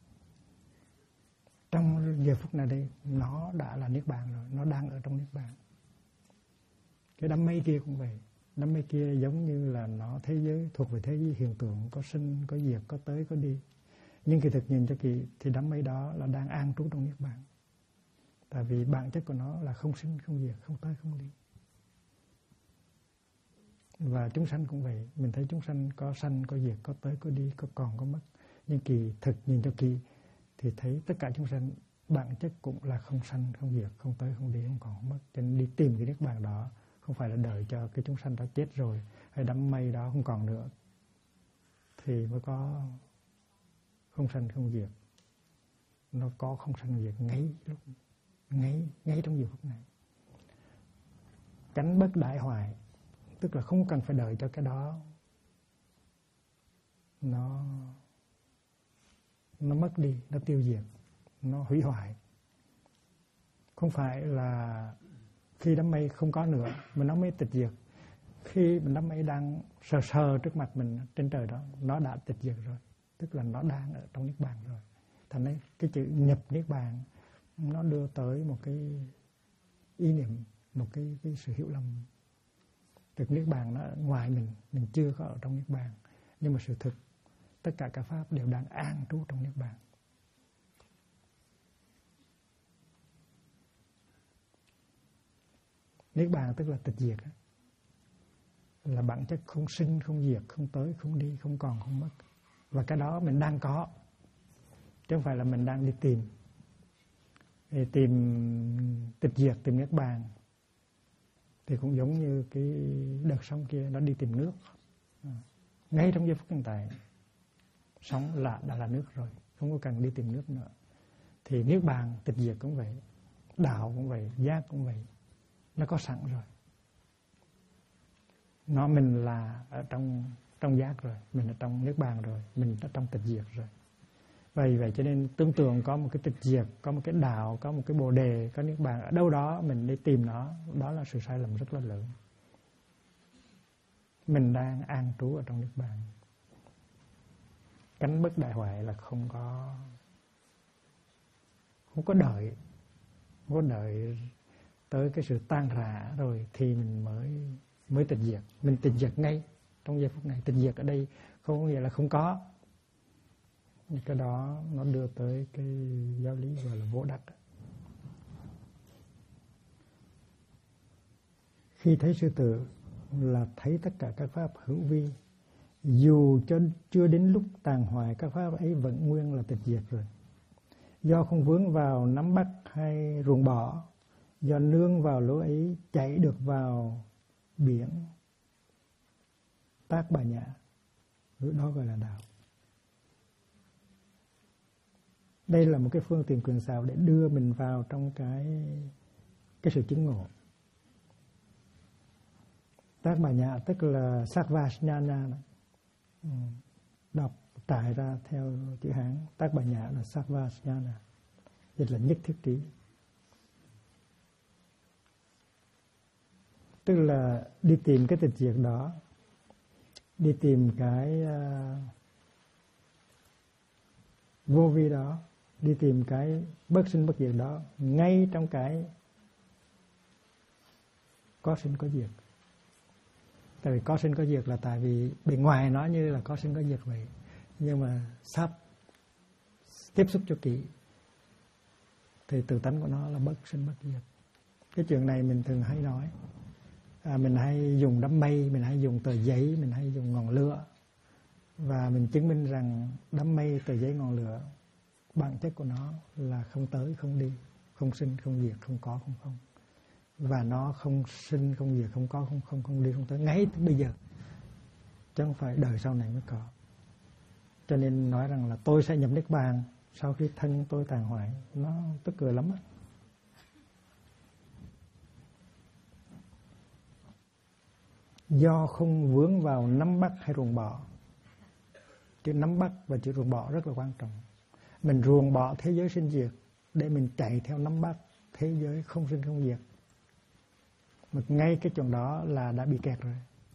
Trong giờ phút này đây, nó đã là niết bàn rồi, nó đang ở trong niết bàn. Cái đám mây kia cũng vậy. Đám mây kia giống như là nó thế giới, thuộc về thế giới hiện tượng, có sinh, có diệt, có tới, có đi. Nhưng kỳ thực nhìn cho kỳ thì đám mây đó là đang an trú trong niết bàn. Tại vì bản chất của nó là không sinh, không diệt, không tới, không đi. Và chúng sanh cũng vậy. Mình thấy chúng sanh có sanh, có diệt, có tới, có đi, có còn, có mất. Nhưng kỳ thực nhìn cho kỳ thì thấy tất cả chúng sanh bản chất cũng là không sanh, không diệt, không tới, không đi, không còn, không mất. Cho nên đi tìm cái niết bàn đó không phải là đợi cho cái chúng sanh đó chết rồi hay đám mây đó không còn nữa thì mới có không sanh không diệt. Nó có không sanh diệt ngay lúc ngay trong giờ phút này. Cánh bất đại hoại, tức là không cần phải đợi cho cái đó nó mất đi, nó tiêu diệt, nó hủy hoại. Không phải là khi đám mây không có nữa mà nó mới tịch diệt. Khi đám mây đang sờ trước mặt mình trên trời đó, nó đã tịch diệt rồi. Tức là nó đang ở trong niết bàn rồi. Thành nên cái chữ nhập niết bàn nó đưa tới một cái ý niệm, một cái sự hiểu lầm. Thực niết bàn nó ở ngoài mình chưa có ở trong niết bàn. Nhưng mà sự thực tất cả các pháp đều đang an trú trong niết bàn. Niết bàn tức là tịch diệt, là bản chất không sinh, không diệt, không tới, không đi, không còn, không mất. Và cái đó mình đang có, chứ không phải là mình đang đi tìm. Để tìm tịch diệt, tìm niết bàn thì cũng giống như cái đợt sóng kia, nó đi tìm nước. Ngay trong giây phút hiện tại, sóng đã là nước rồi, không có cần đi tìm nước nữa. Thì niết bàn, tịch diệt cũng vậy, đạo cũng vậy, giác cũng vậy, nó có sẵn rồi. Mình là ở trong giác rồi, mình ở trong niết bàn rồi, mình ở trong tịch diệt rồi. Vậy cho nên tưởng tượng có một cái tịch diệt, có một cái đạo, có một cái bồ đề, có niết bàn ở đâu đó mình đi tìm nó, đó là sự sai lầm rất là lớn. Mình đang an trú ở trong niết bàn. Cánh bất đại hoại là không có đợi tới cái sự tan rã rồi thì mình mới tịch diệt. Mình tịch diệt ngay trong giây phút này. Tịch diệt ở đây không có nghĩa là không có. Cái đó nó đưa tới cái giáo lý gọi là vô đắc. Khi thấy sư tử là thấy tất cả các pháp hữu vi, dù cho chưa đến lúc tàn hoại, các pháp ấy vẫn nguyên là tịch diệt rồi. Do không vướng vào nắm bắt hay ruồng bỏ, do nương vào lỗ ấy chạy được vào biển Tác Bà Nhã, đó gọi là đạo. Đây là một cái phương tiện quyền xảo để đưa mình vào trong cái sự chứng ngộ. Tác Bà Nhã tức là Sarvajnana, đọc trải ra theo chữ Hán. Tác Bà Nhã là Sarvajnana, dịch là nhất thiết trí. Tức là đi tìm cái tịch diệt đó, đi tìm cái vô vi đó, đi tìm cái bất sinh bất diệt đó, ngay trong cái có sinh có diệt. Tại vì có sinh có diệt là tại vì bề ngoài nó như là có sinh có diệt vậy, nhưng mà sắp tiếp xúc cho kỹ thì tự tánh của nó là bất sinh bất diệt. Cái chuyện này mình thường hay nói. Mình hay dùng đám mây, mình hay dùng tờ giấy, mình hay dùng ngọn lửa, và mình chứng minh rằng đám mây, tờ giấy, ngọn lửa bản chất của nó là không tới không đi, không sinh không diệt, không có không không, và nó không sinh không diệt, không có không không, không đi không tới ngay bây giờ, chứ không phải đời sau này mới có. Cho nên nói rằng là tôi sẽ nhập niết bàn sau khi thân tôi tàn hoại, nó tức cười lắm á. Do không vướng vào nắm bắt hay ruồng bỏ. Chữ nắm bắt và chữ ruồng bỏ rất là quan trọng. Mình ruồng bỏ thế giới sinh diệt để mình chạy theo nắm bắt thế giới không sinh không diệt, mà ngay cái chuyện đó là đã bị kẹt rồi.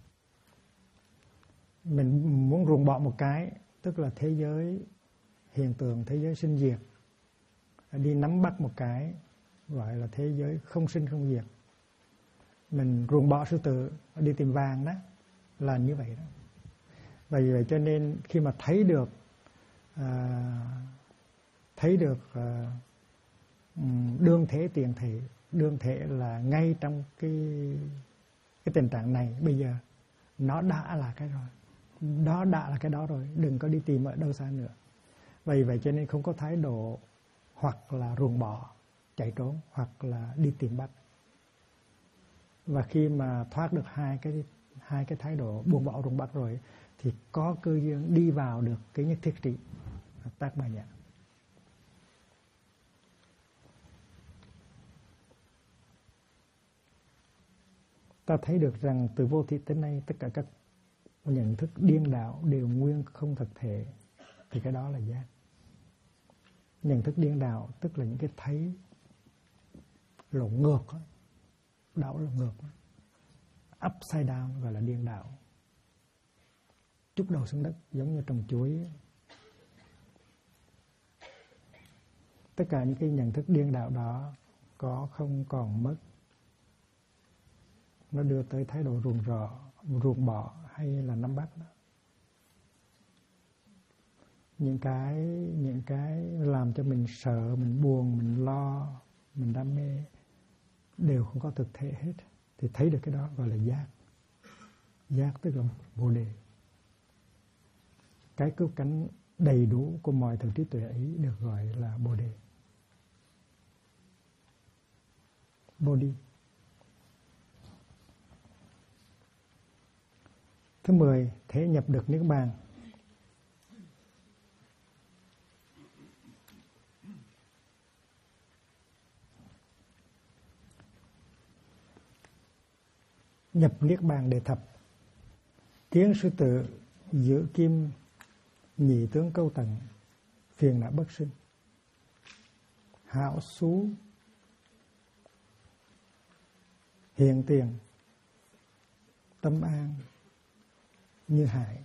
Mình muốn ruồng bỏ một cái, tức là thế giới hiện tượng, thế giới sinh diệt, đi nắm bắt một cái gọi là thế giới không sinh không diệt. Mình ruồng bỏ sư tử đi tìm vàng đó, là như vậy đó. Vì vậy cho nên khi mà thấy được đương thể tiền thể, đương thể là ngay trong cái tình trạng này bây giờ, nó đã là cái rồi, đó đã là cái đó rồi, đừng có đi tìm ở đâu xa nữa. Vì vậy cho nên không có thái độ hoặc là ruồng bỏ chạy trốn, hoặc là đi tìm bắt. Và khi mà thoát được hai cái thái độ buông bỏ ruồng bắt rồi, thì có cơ duyên đi vào được cái nhất thiết trí, Tác Bà Nhã. Ta thấy được rằng từ vô thủy tới nay tất cả các nhận thức điên đảo đều nguyên không thực thể, thì cái đó là giác. Nhận thức điên đảo tức là những cái thấy lộn ngược, đảo lộn ngược, upside down gọi là điên đảo. Trút đầu xuống đất giống như trồng chuối. Tất cả những cái nhận thức điên đảo đó có không còn mất, nó đưa tới thái độ ruồng bỏ hay là nắm bắt đó. Những cái làm cho mình sợ, mình buồn, mình lo, mình đam mê đều không có thực thể hết, thì thấy được cái đó gọi là giác. Giác tức là Bồ Đề. Cái cứu cánh đầy đủ của mọi thứ trí tuệ ấy được gọi là Bồ Đề. Bodhi. Thứ 10, thể nhập được niết bàn. Nhập niết bàn đệ thập. Kiến sư tử giữ kim, nhị tướng câu tận, phiền não bất sinh. Hảo xú hiện tiền, tâm an như hải.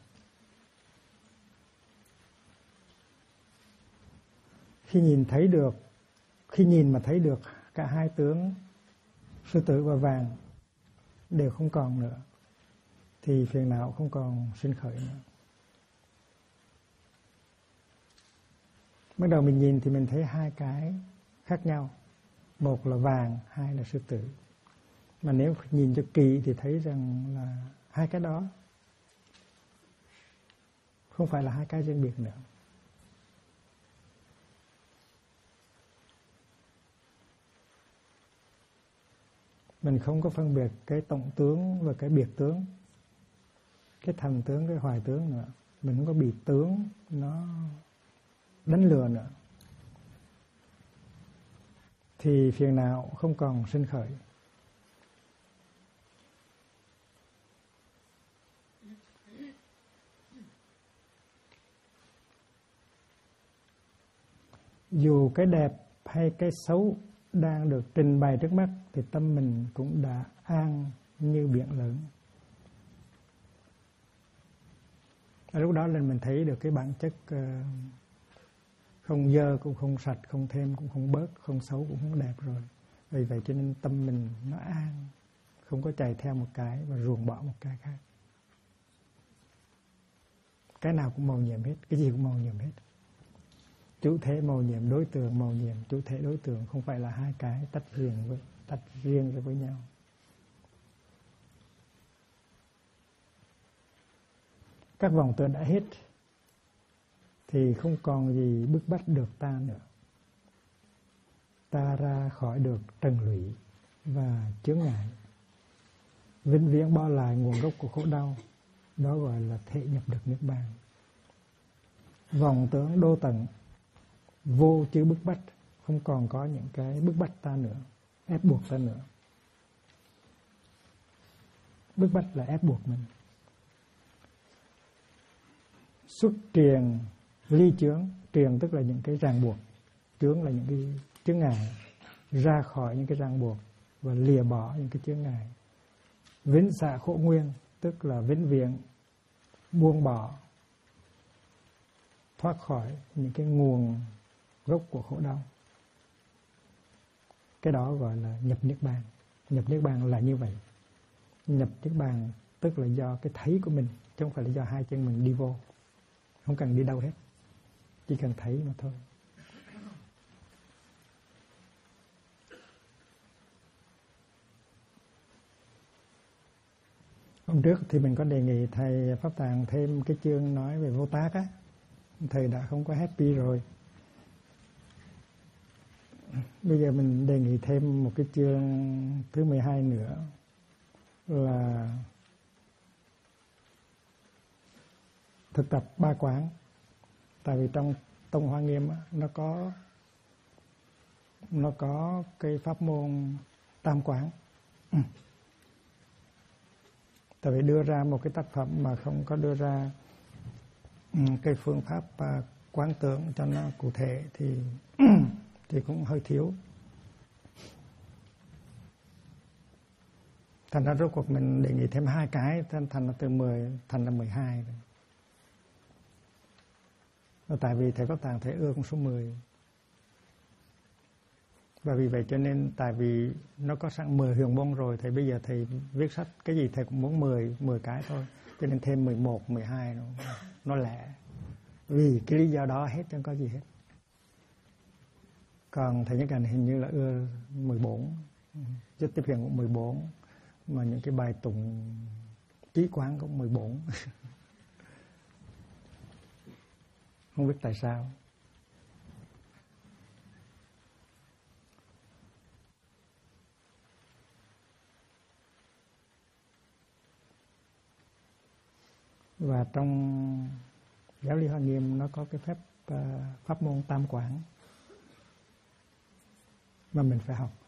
Khi nhìn mà thấy được cả hai tướng sư tử và vàng đều không còn nữa, thì phiền não không còn sinh khởi nữa. Bắt đầu mình nhìn thì mình thấy hai cái khác nhau, một là vàng, hai là sư tử. Mà nếu nhìn cho kỹ thì thấy rằng là hai cái đó không phải là hai cái riêng biệt nữa. Mình không có phân biệt cái tổng tướng và cái biệt tướng, cái thành tướng, cái hoài tướng nữa. Mình không có bị tướng nó đánh lừa nữa. thì phiền não không còn sinh khởi. Dù cái đẹp hay cái xấu đang được trình bày trước mắt thì tâm mình cũng đã an như biển lớn. Ở lúc đó là mình thấy được cái bản chất không dơ cũng không sạch, không thêm cũng không bớt, không xấu cũng không đẹp rồi. Vì vậy cho nên tâm mình nó an, không có chạy theo một cái và ruồng bỏ một cái khác. Cái nào cũng màu nhiệm hết, cái gì cũng màu nhiệm hết. Chủ thể màu nhiệm, đối tượng màu nhiệm. Chủ thể đối tượng không phải là hai cái tách riêng với nhau. Các vọng tưởng đã hết thì không còn gì bức bách được ta nữa. Ta ra khỏi được trần lụy và chướng ngại, vĩnh viễn bỏ lại nguồn gốc của khổ đau. Đó gọi là thể nhập được niết bàn. Vọng tưởng đô tận, vô chữ bức bách, không còn có những cái bức bách ta nữa, ép buộc ta nữa. Bức bách là ép buộc mình. Xuất triền ly chướng, triền tức là những cái ràng buộc, chướng là những cái chướng ngại, ra khỏi những cái ràng buộc và lìa bỏ những cái chướng ngại. Vĩnh xạ khổ nguyên tức là vĩnh viễn buông bỏ, thoát khỏi những cái nguồn gốc của khổ đau. Cái đó gọi là nhập niết bàn. Nhập niết bàn là như vậy. Nhập niết bàn tức là do cái thấy của mình, chứ không phải là do hai chân mình đi vô. Không cần đi đâu hết, chỉ cần thấy mà thôi. Hôm trước thì mình có đề nghị thầy Pháp Tạng thêm cái chương nói về vô tác á. Thầy đã không có happy rồi. Bây giờ mình đề nghị thêm một cái chương thứ 12 nữa là thực tập ba quán. Tại vì trong Tông Hoa Nghiêm á, nó có cái pháp môn tam quán. Tại vì đưa ra một cái tác phẩm mà không có đưa ra cái phương pháp quán tưởng cho nó cụ thể thì cũng hơi thiếu. Thành ra rốt cuộc mình đề nghị thêm 2 cái, thành là từ 10 thành là 12 rồi. Tại vì thầy Pháp Tạng thầy ưa con số 10. Và vì vậy cho nên tại vì nó có sẵn 10 huyền môn rồi, thì bây giờ thầy viết sách cái gì thầy cũng muốn 10 cái thôi. Cho nên thêm 11, 12 nó lẻ. Vì cái lý do đó hết, chẳng có gì hết. Còn thầy Nhất Hạnh hình như là ưa 14, Nhất Tiếp Hiền cũng 14, mà những cái bài tụng trí quán cũng 14. Không biết tại sao. Và trong giáo lý Hoa Nghiêm nó có cái pháp môn tam quán mà mình phải học.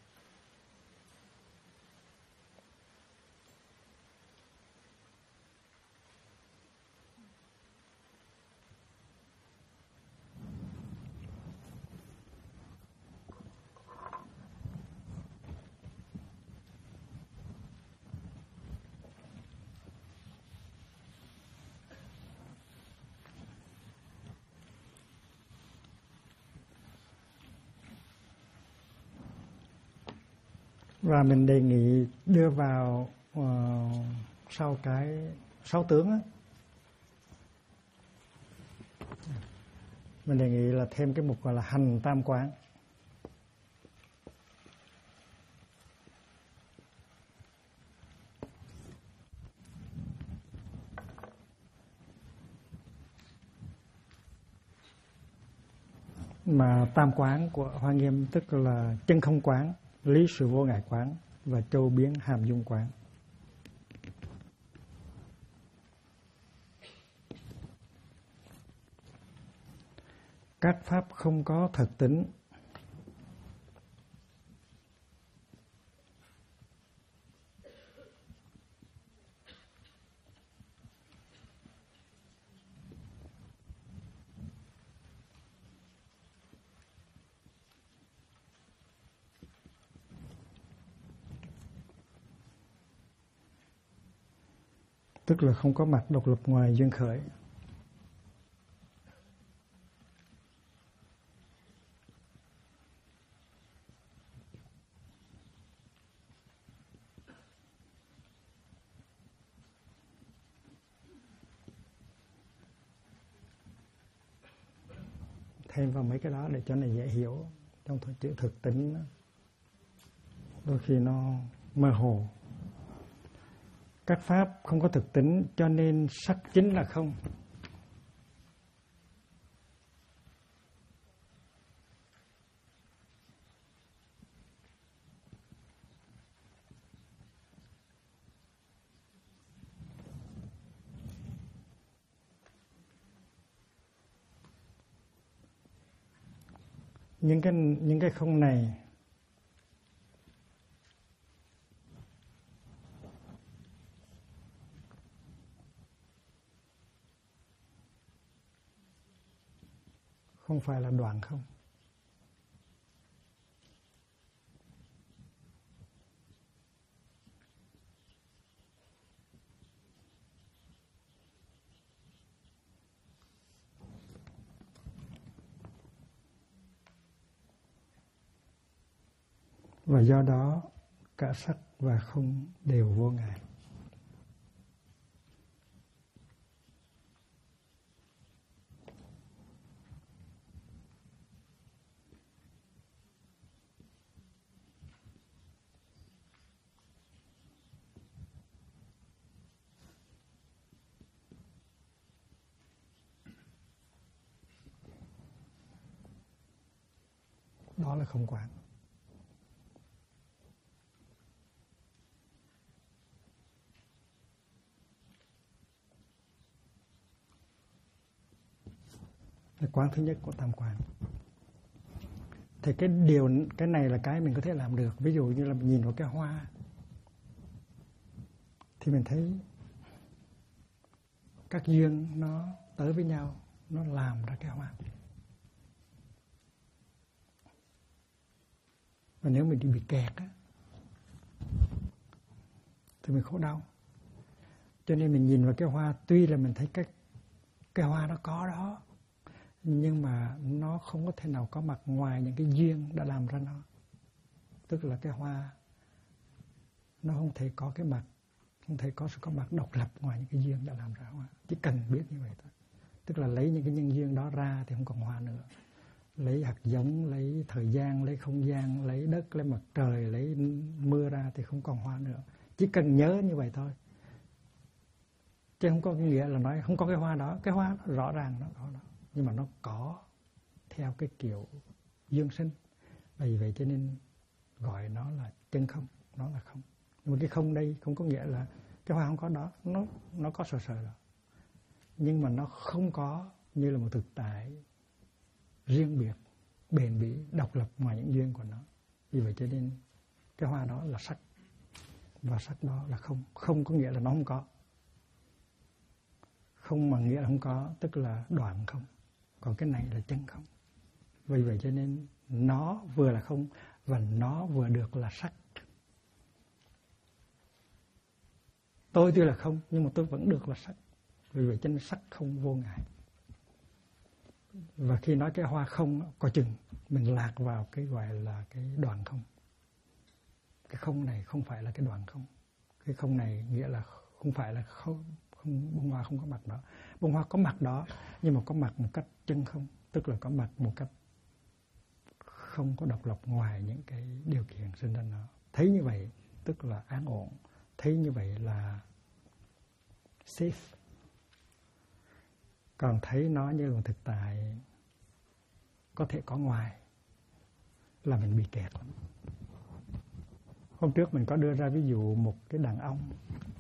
Và mình đề nghị đưa vào sau cái 6 tướng á, mình đề nghị là thêm cái mục gọi là hành tam quán. Mà tam quán của Hoa Nghiêm tức là chân không quán, lý sự vô ngại quán và châu biến hàm dung quán. Các pháp không có thực tính tức là không có mặt độc lập ngoài duyên khởi. Thêm vào mấy cái đó để cho này dễ hiểu. Trong chữ thực tính đôi khi nó mơ hồ. Các pháp không có thực tính cho nên sắc chính là không. Những cái không này không phải là đoạn không. Và do đó cả sắc và không đều vô ngại. Đó là không quán. Là quán thứ nhất của tam quán. Thì cái này là cái mình có thể làm được. Ví dụ như là mình nhìn vào cái hoa thì mình thấy các duyên nó tới với nhau, nó làm ra cái hoa. Và nếu mình bị kẹt á thì mình khổ đau. Cho nên mình nhìn vào cái hoa, tuy là mình thấy cái hoa nó có đó, nhưng mà nó không có thể nào có mặt ngoài những cái duyên đã làm ra nó. Tức là cái hoa nó không thể có cái mặt, không thể có sự có mặt độc lập ngoài những cái duyên đã làm ra hoa. Chỉ cần biết như vậy thôi. Tức là lấy những cái nhân duyên đó ra thì không còn hoa nữa. Lấy hạt giống, lấy thời gian, lấy không gian, lấy đất, lấy mặt trời, lấy mưa ra thì không còn hoa nữa. Chỉ cần nhớ như vậy thôi. Chứ không có nghĩa là nói không có cái hoa đó. Cái hoa đó, rõ ràng nó có đó. Nhưng mà nó có theo cái kiểu dương sinh. Vì vậy cho nên gọi nó là chân không. Nó là không. Nhưng mà cái không đây không có nghĩa là cái hoa không có đó. Nó có sờ sờ đó. Nhưng mà nó không có như là một thực tại riêng biệt, bền bỉ, độc lập ngoài những duyên của nó. Vì vậy cho nên cái hoa đó là sắc. Và sắc đó là không. Không có nghĩa là nó không có. Không mà nghĩa là không có, tức là đoạn không. Còn cái này là chân không. Vì vậy cho nên nó vừa là không và nó vừa được là sắc. Tôi tuy là không nhưng mà tôi vẫn được là sắc. Vì vậy cho nên sắc không vô ngại. Và khi nói cái hoa không, coi chừng mình lạc vào cái gọi là cái đoạn không. Cái không này không phải là cái đoạn không. Cái không này nghĩa là không phải là không bông hoa không có mặt đó. Bông hoa có mặt đó nhưng mà có mặt một cách chân không. Tức là có mặt một cách không có độc lập ngoài những cái điều kiện sinh ra nó. Thấy như vậy tức là an ổn. Thấy như vậy là safe. Còn thấy nó như là thực tại có thể có ngoài là mình bị kẹt lắm. Hôm trước mình có đưa ra ví dụ một cái đàn ông.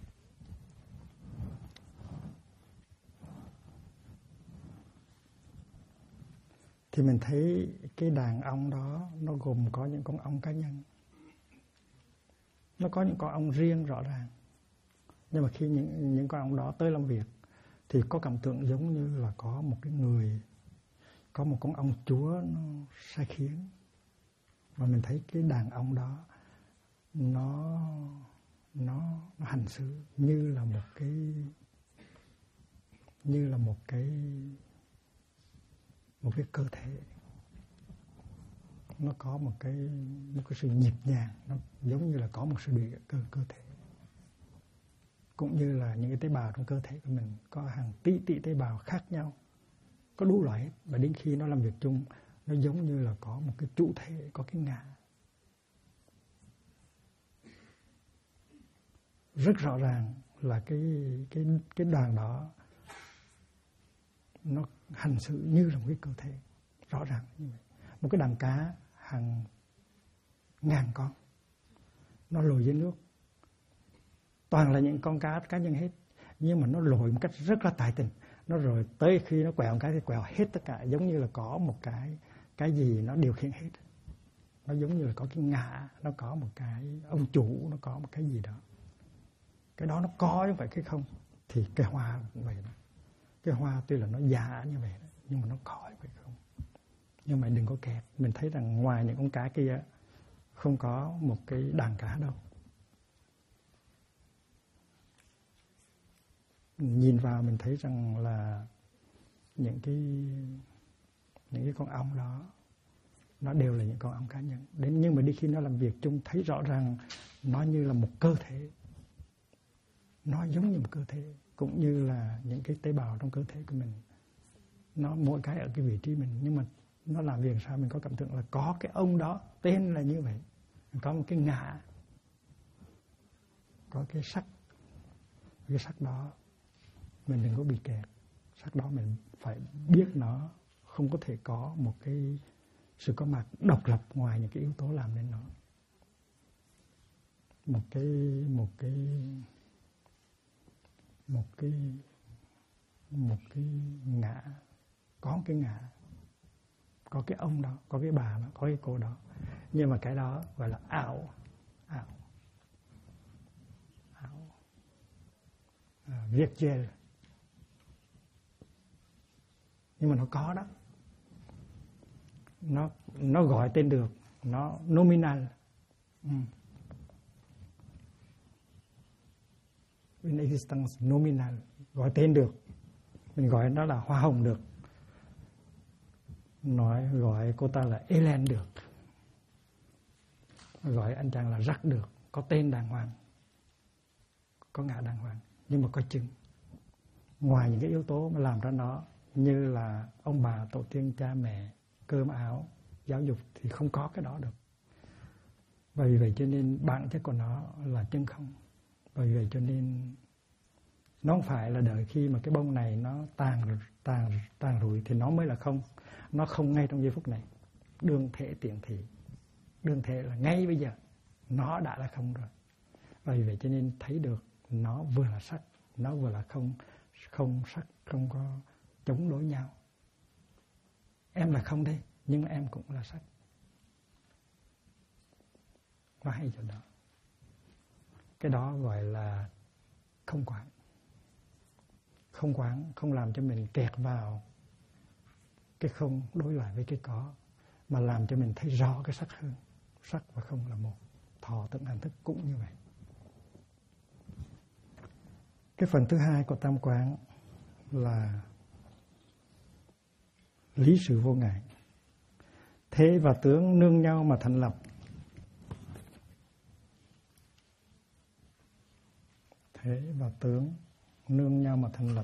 Thì mình thấy cái đàn ong đó nó gồm có những con ong cá nhân. Nó có những con ong riêng rõ ràng. Nhưng mà khi những con ong đó tới làm việc thì có cảm tưởng giống như là có một cái người, có một con ong chúa nó sai khiến. Và mình thấy cái đàn ong đó nó hành xử như là một cái như là một cái cơ thể. Nó có một cái sự nhịp nhàng, nó giống như là có một sự cơ thể. Cũng như là những cái tế bào trong cơ thể của mình có hàng tỷ tế bào khác nhau, có đủ loại hết. Và đến khi nó làm việc chung, nó giống như là có một cái chủ thể, có cái ngã. Rất rõ ràng là cái đoàn đó nó hành xử như là một cái cơ thể, rõ ràng như vậy. Một cái đàn cá hàng ngàn con, nó lội dưới nước, toàn là những con cá nhân hết, nhưng mà nó lội một cách rất là tài tình. Nó rồi tới khi nó quẹo một cái thì quẹo hết tất cả, giống như là có một cái gì nó điều khiển hết. Nó giống như là có cái ngã, nó có một cái ông chủ, nó có một cái gì đó. Cái đó nó có như vậy cái không. Thì cái hoa cũng vậy đó. Cái hoa tuy là nó giả như vậy đó, nhưng mà nó có như vậy không. Nhưng mà đừng có kẹt. Mình thấy rằng ngoài những con cá kia không có một cái đàn cá đâu. Nhìn vào mình thấy rằng là những cái con ong đó nó đều là những con ong cá nhân. Nhưng mà đi khi nó làm việc chung thấy rõ ràng nó như là một cơ thể. Nó giống như một cơ thể, cũng như là những cái tế bào trong cơ thể của mình. Nó mỗi cái ở cái vị trí mình, nhưng mà nó làm việc sao mình có cảm tưởng là có cái ông đó tên là như vậy. Có một cái ngã, có cái sắc. Cái sắc đó mình đừng có bị kẹt. Sắc đó mình phải biết nó không có thể có một cái sự có mặt độc lập ngoài những cái yếu tố làm nên nó. Một cái ngã, có cái ngã, có cái ông đó, có cái bà đó, có cái cô đó. Nhưng mà cái đó gọi là ảo. Viết chê. Nhưng mà nó có đó. Nó gọi tên được, nó nominal. In existence nominal, gọi tên được. Mình gọi nó là hoa hồng được. Gọi cô ta là Ellen được. Gọi anh chàng là Jack được. Có tên đàng hoàng, có ngã đàng hoàng, nhưng mà có chứng. Ngoài những cái yếu tố mà làm ra nó, như là ông bà, tổ tiên, cha mẹ, cơm áo, giáo dục, thì không có cái đó được. Vì vậy cho nên bản chất của nó là chân không. Vì vậy cho nên nó không phải là đợi khi mà cái bông này nó tàn rụi thì nó mới là không. Nó không ngay trong giây phút này. Đương thể tiện thị. Đương thể là ngay bây giờ nó đã là không rồi. Vì vậy cho nên thấy được nó vừa là sắc, nó vừa là không. Không sắc, không có chống đối nhau. Em là không đây, nhưng mà em cũng là sắc. Nó hay chỗ đó. Cái đó gọi là không quán. Không quán không làm cho mình kẹt vào cái không đối lại với cái có, mà làm cho mình thấy rõ cái sắc hơn. Sắc và không là một. Thọ tận hành thức cũng như vậy. Cái phần thứ hai của tam quán là lý sự vô ngại. Thế và tướng nương nhau mà thành lập. Thế và tướng nương nhau mà thành lập.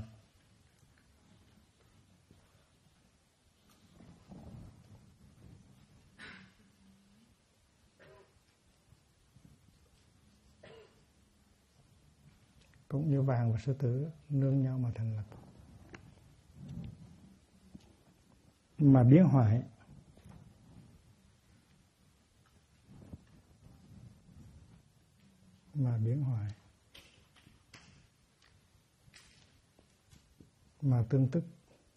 Cũng như vàng và sư tử nương nhau mà thành lập. Mà biến hoại. Mà biến hoại. Mà tương tức.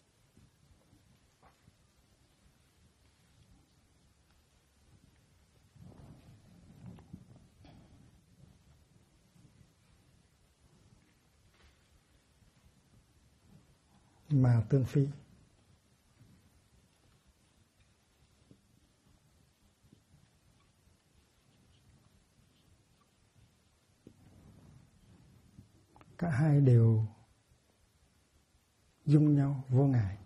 Mà tương phi. Cả hai đều dung nhau vô ngại.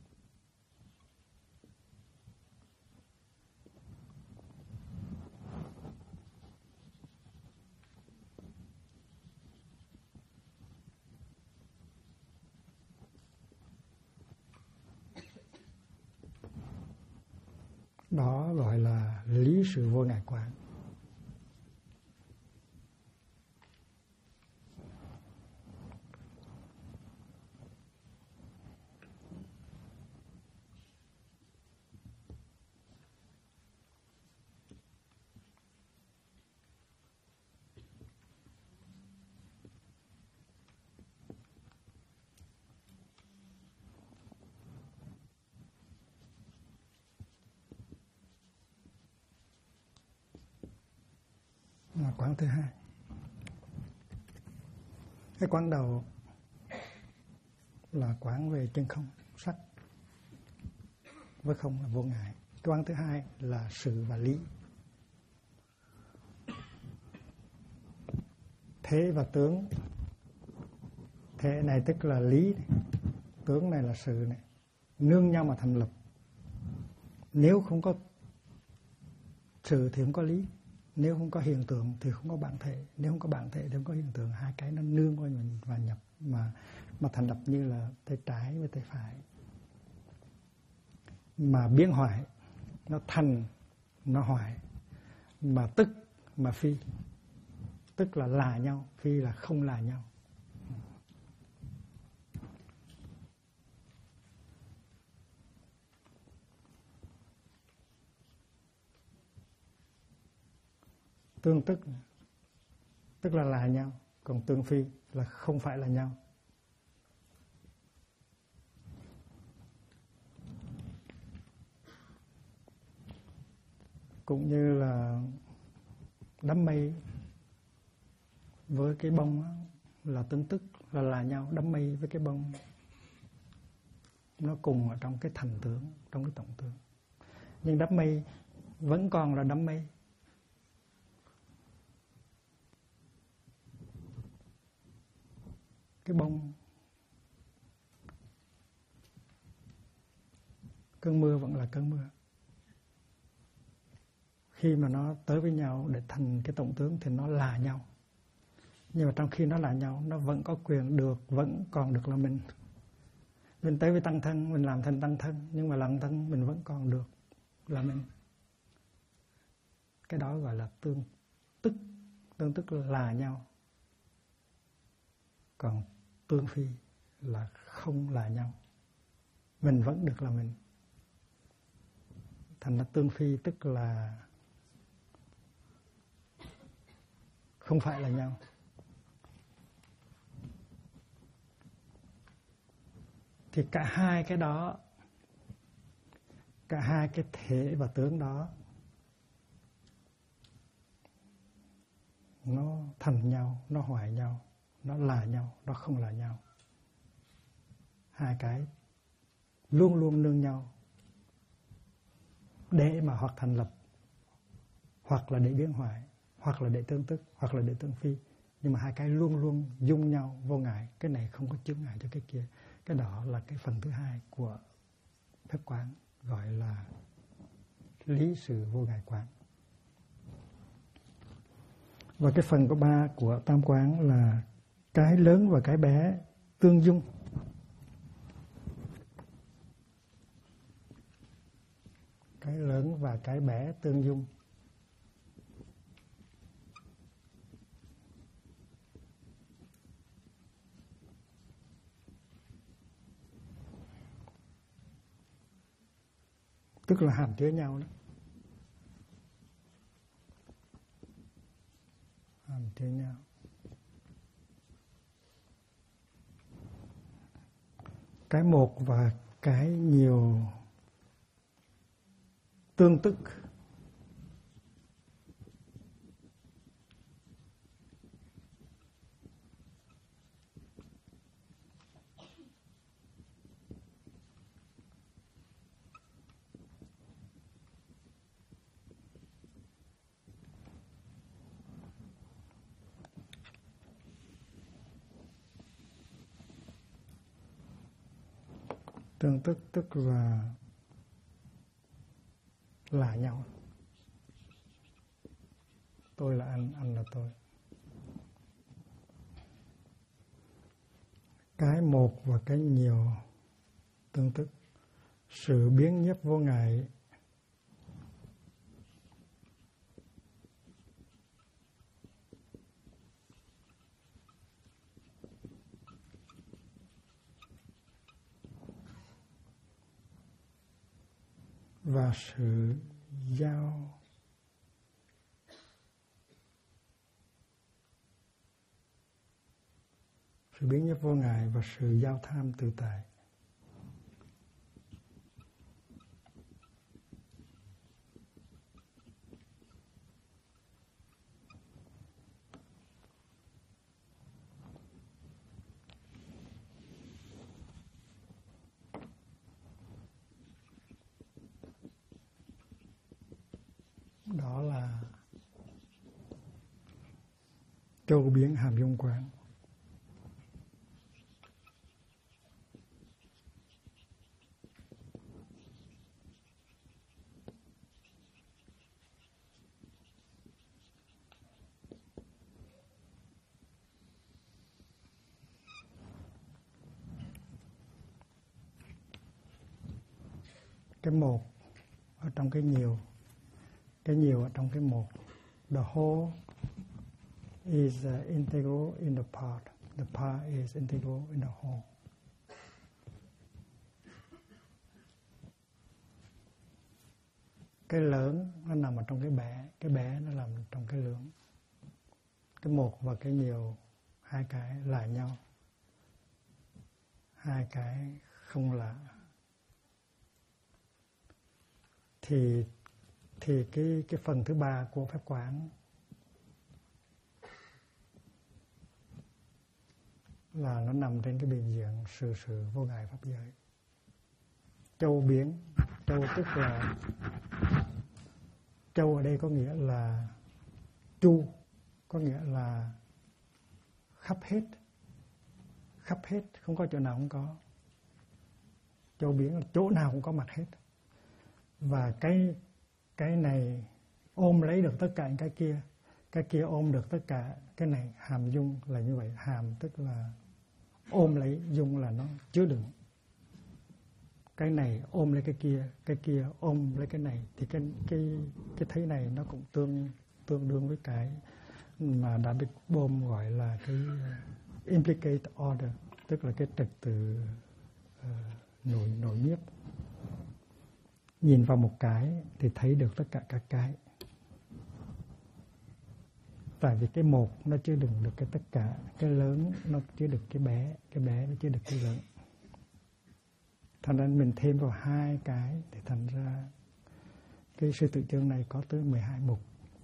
Đó gọi là lý sự vô ngại quán. Là quán thứ hai. Cái quán đầu là quán về chân không, sắc với không là vô ngại. Cái quán thứ hai là sự và lý. Thế và tướng. Thế này tức là lý này. Tướng này là sự này. Nương nhau mà thành lập. Nếu không có sự thì không có lý. Nếu không có hiện tượng thì không có bản thể. Nếu không có bản thể thì không có hiện tượng. Hai cái nó nương qua mình và nhập mà thành lập như là tay trái với tay phải. Mà biến hoại, nó thành, nó hoại. Mà tức, mà phi. Tức là nhau, phi là không là nhau. Tương tức là nhau, còn tương phi là không phải là nhau. Cũng như là đám mây với cái bông là tương tức là nhau. Đám mây với cái bông nó cùng ở trong cái thành tướng, trong cái tổng tướng. Nhưng đám mây vẫn còn là đám mây. Cái bông, cơn mưa vẫn là cơn mưa. Khi mà nó tới với nhau để thành cái tổng tướng thì nó là nhau. Nhưng mà trong khi nó là nhau, nó vẫn có quyền được, vẫn còn được là mình. Mình tới với tăng thân, mình làm thành tăng thân, nhưng mà làm thân mình vẫn còn được là mình. Cái đó gọi là tương tức là nhau. Còn tương phi là không là nhau. Mình vẫn được là mình. Thành ra tương phi tức là không phải là nhau. Thì cả hai cái đó, cả hai cái thể và tướng đó nó thành nhau, nó hoại nhau, nó là nhau, nó không là nhau. Hai cái luôn luôn nương nhau để mà hoặc thành lập, hoặc là để biến hoại, hoặc là để tương tức, hoặc là để tương phi. Nhưng mà hai cái luôn luôn dung nhau vô ngại. Cái này không có chướng ngại cho cái kia. Cái đó là cái phần thứ hai của phép quán, gọi là lý sự vô ngại quán. Và cái phần thứ ba của tam quán là cái lớn và cái bé tương dung. Cái lớn và cái bé tương dung. Tức là hàm chứa nhau đó. Hàm chứa nhau. Cái một và cái nhiều tương tức. Tương tức tức là nhau. Tôi là anh là tôi. Cái một và cái nhiều tương tức. Sự biến nhất vô ngại và sự giao sự biến nhất vô ngại và sự giao tham tự tại. Đó là châu biến hàm dung quán. Cái một ở trong cái nhiều ở trong cái một. The whole is integral in the part. The part is integral in the whole. Cái lớn nó nằm ở trong cái bé nó nằm trong cái lớn. Cái một và cái nhiều, hai cái là nhau, hai cái không là. Thì cái phần thứ ba của phép quán là nó nằm trên cái bình diện sự vô ngại pháp giới. Châu biến, châu tức là châu ở đây có nghĩa là chu, có nghĩa là khắp hết, không có chỗ nào không có. Châu biến là chỗ nào cũng có mặt hết. Và cái này ôm lấy được tất cả cái kia ôm được tất cả. Cái này hàm dung là như vậy. Hàm tức là ôm lấy, dung là nó chứa đựng. Cái này ôm lấy cái kia ôm lấy cái này. Thì cái thấy này nó cũng tương đương với cái mà đã được Bohm gọi là cái implicate order, tức là cái trật tự nội nhiếp. Nhìn vào một cái thì thấy được tất cả các cái. Tại vì cái một nó chứa đựng được cái tất cả, cái lớn nó chứa được cái bé nó chứa được cái lớn. Thành ra mình thêm vào hai cái thì thành ra cái sư tự chương này có tới 12 mục.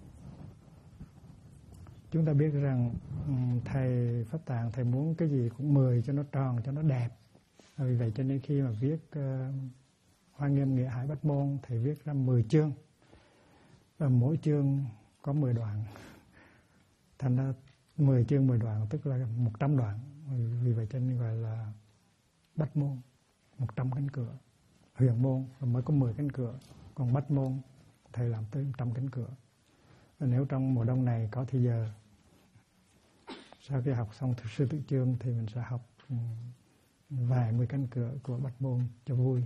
Chúng ta biết rằng thầy Pháp Tạng thầy muốn cái gì cũng 10 cho nó tròn, cho nó đẹp. Vì vậy cho nên khi mà viết Hoa Nghiêm Nghĩa Hải Bát Môn thầy viết ra 10 chương. Và mỗi chương có 10 đoạn. Thành ra 10 chương 10 đoạn tức là 100 đoạn. Vì vậy cho nên gọi là Bát Môn, 100 cánh cửa. Huyền môn mới có 10 cánh cửa, còn Bát Môn thầy làm tới 100 cánh cửa. Và nếu trong mùa đông này có thì giờ sau khi học xong sư tự chương thì mình sẽ học vài 10 cánh cửa của Bát Môn cho vui.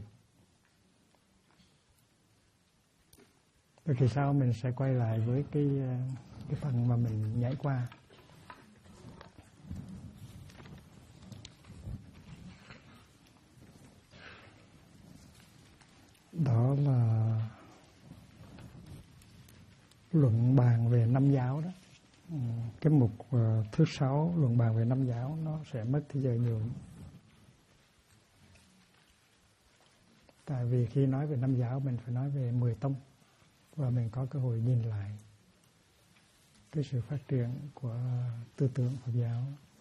Rồi kỳ sau mình sẽ quay lại với cái phần mà mình nhảy qua. Đó là luận bàn về năm giáo đó. Cái mục thứ 6 luận bàn về năm giáo nó sẽ mất thời giờ nhiều. Tại vì khi nói về năm giáo mình phải nói về 10 tông và mình có cơ hội nhìn lại cái sự phát triển của tư tưởng Phật giáo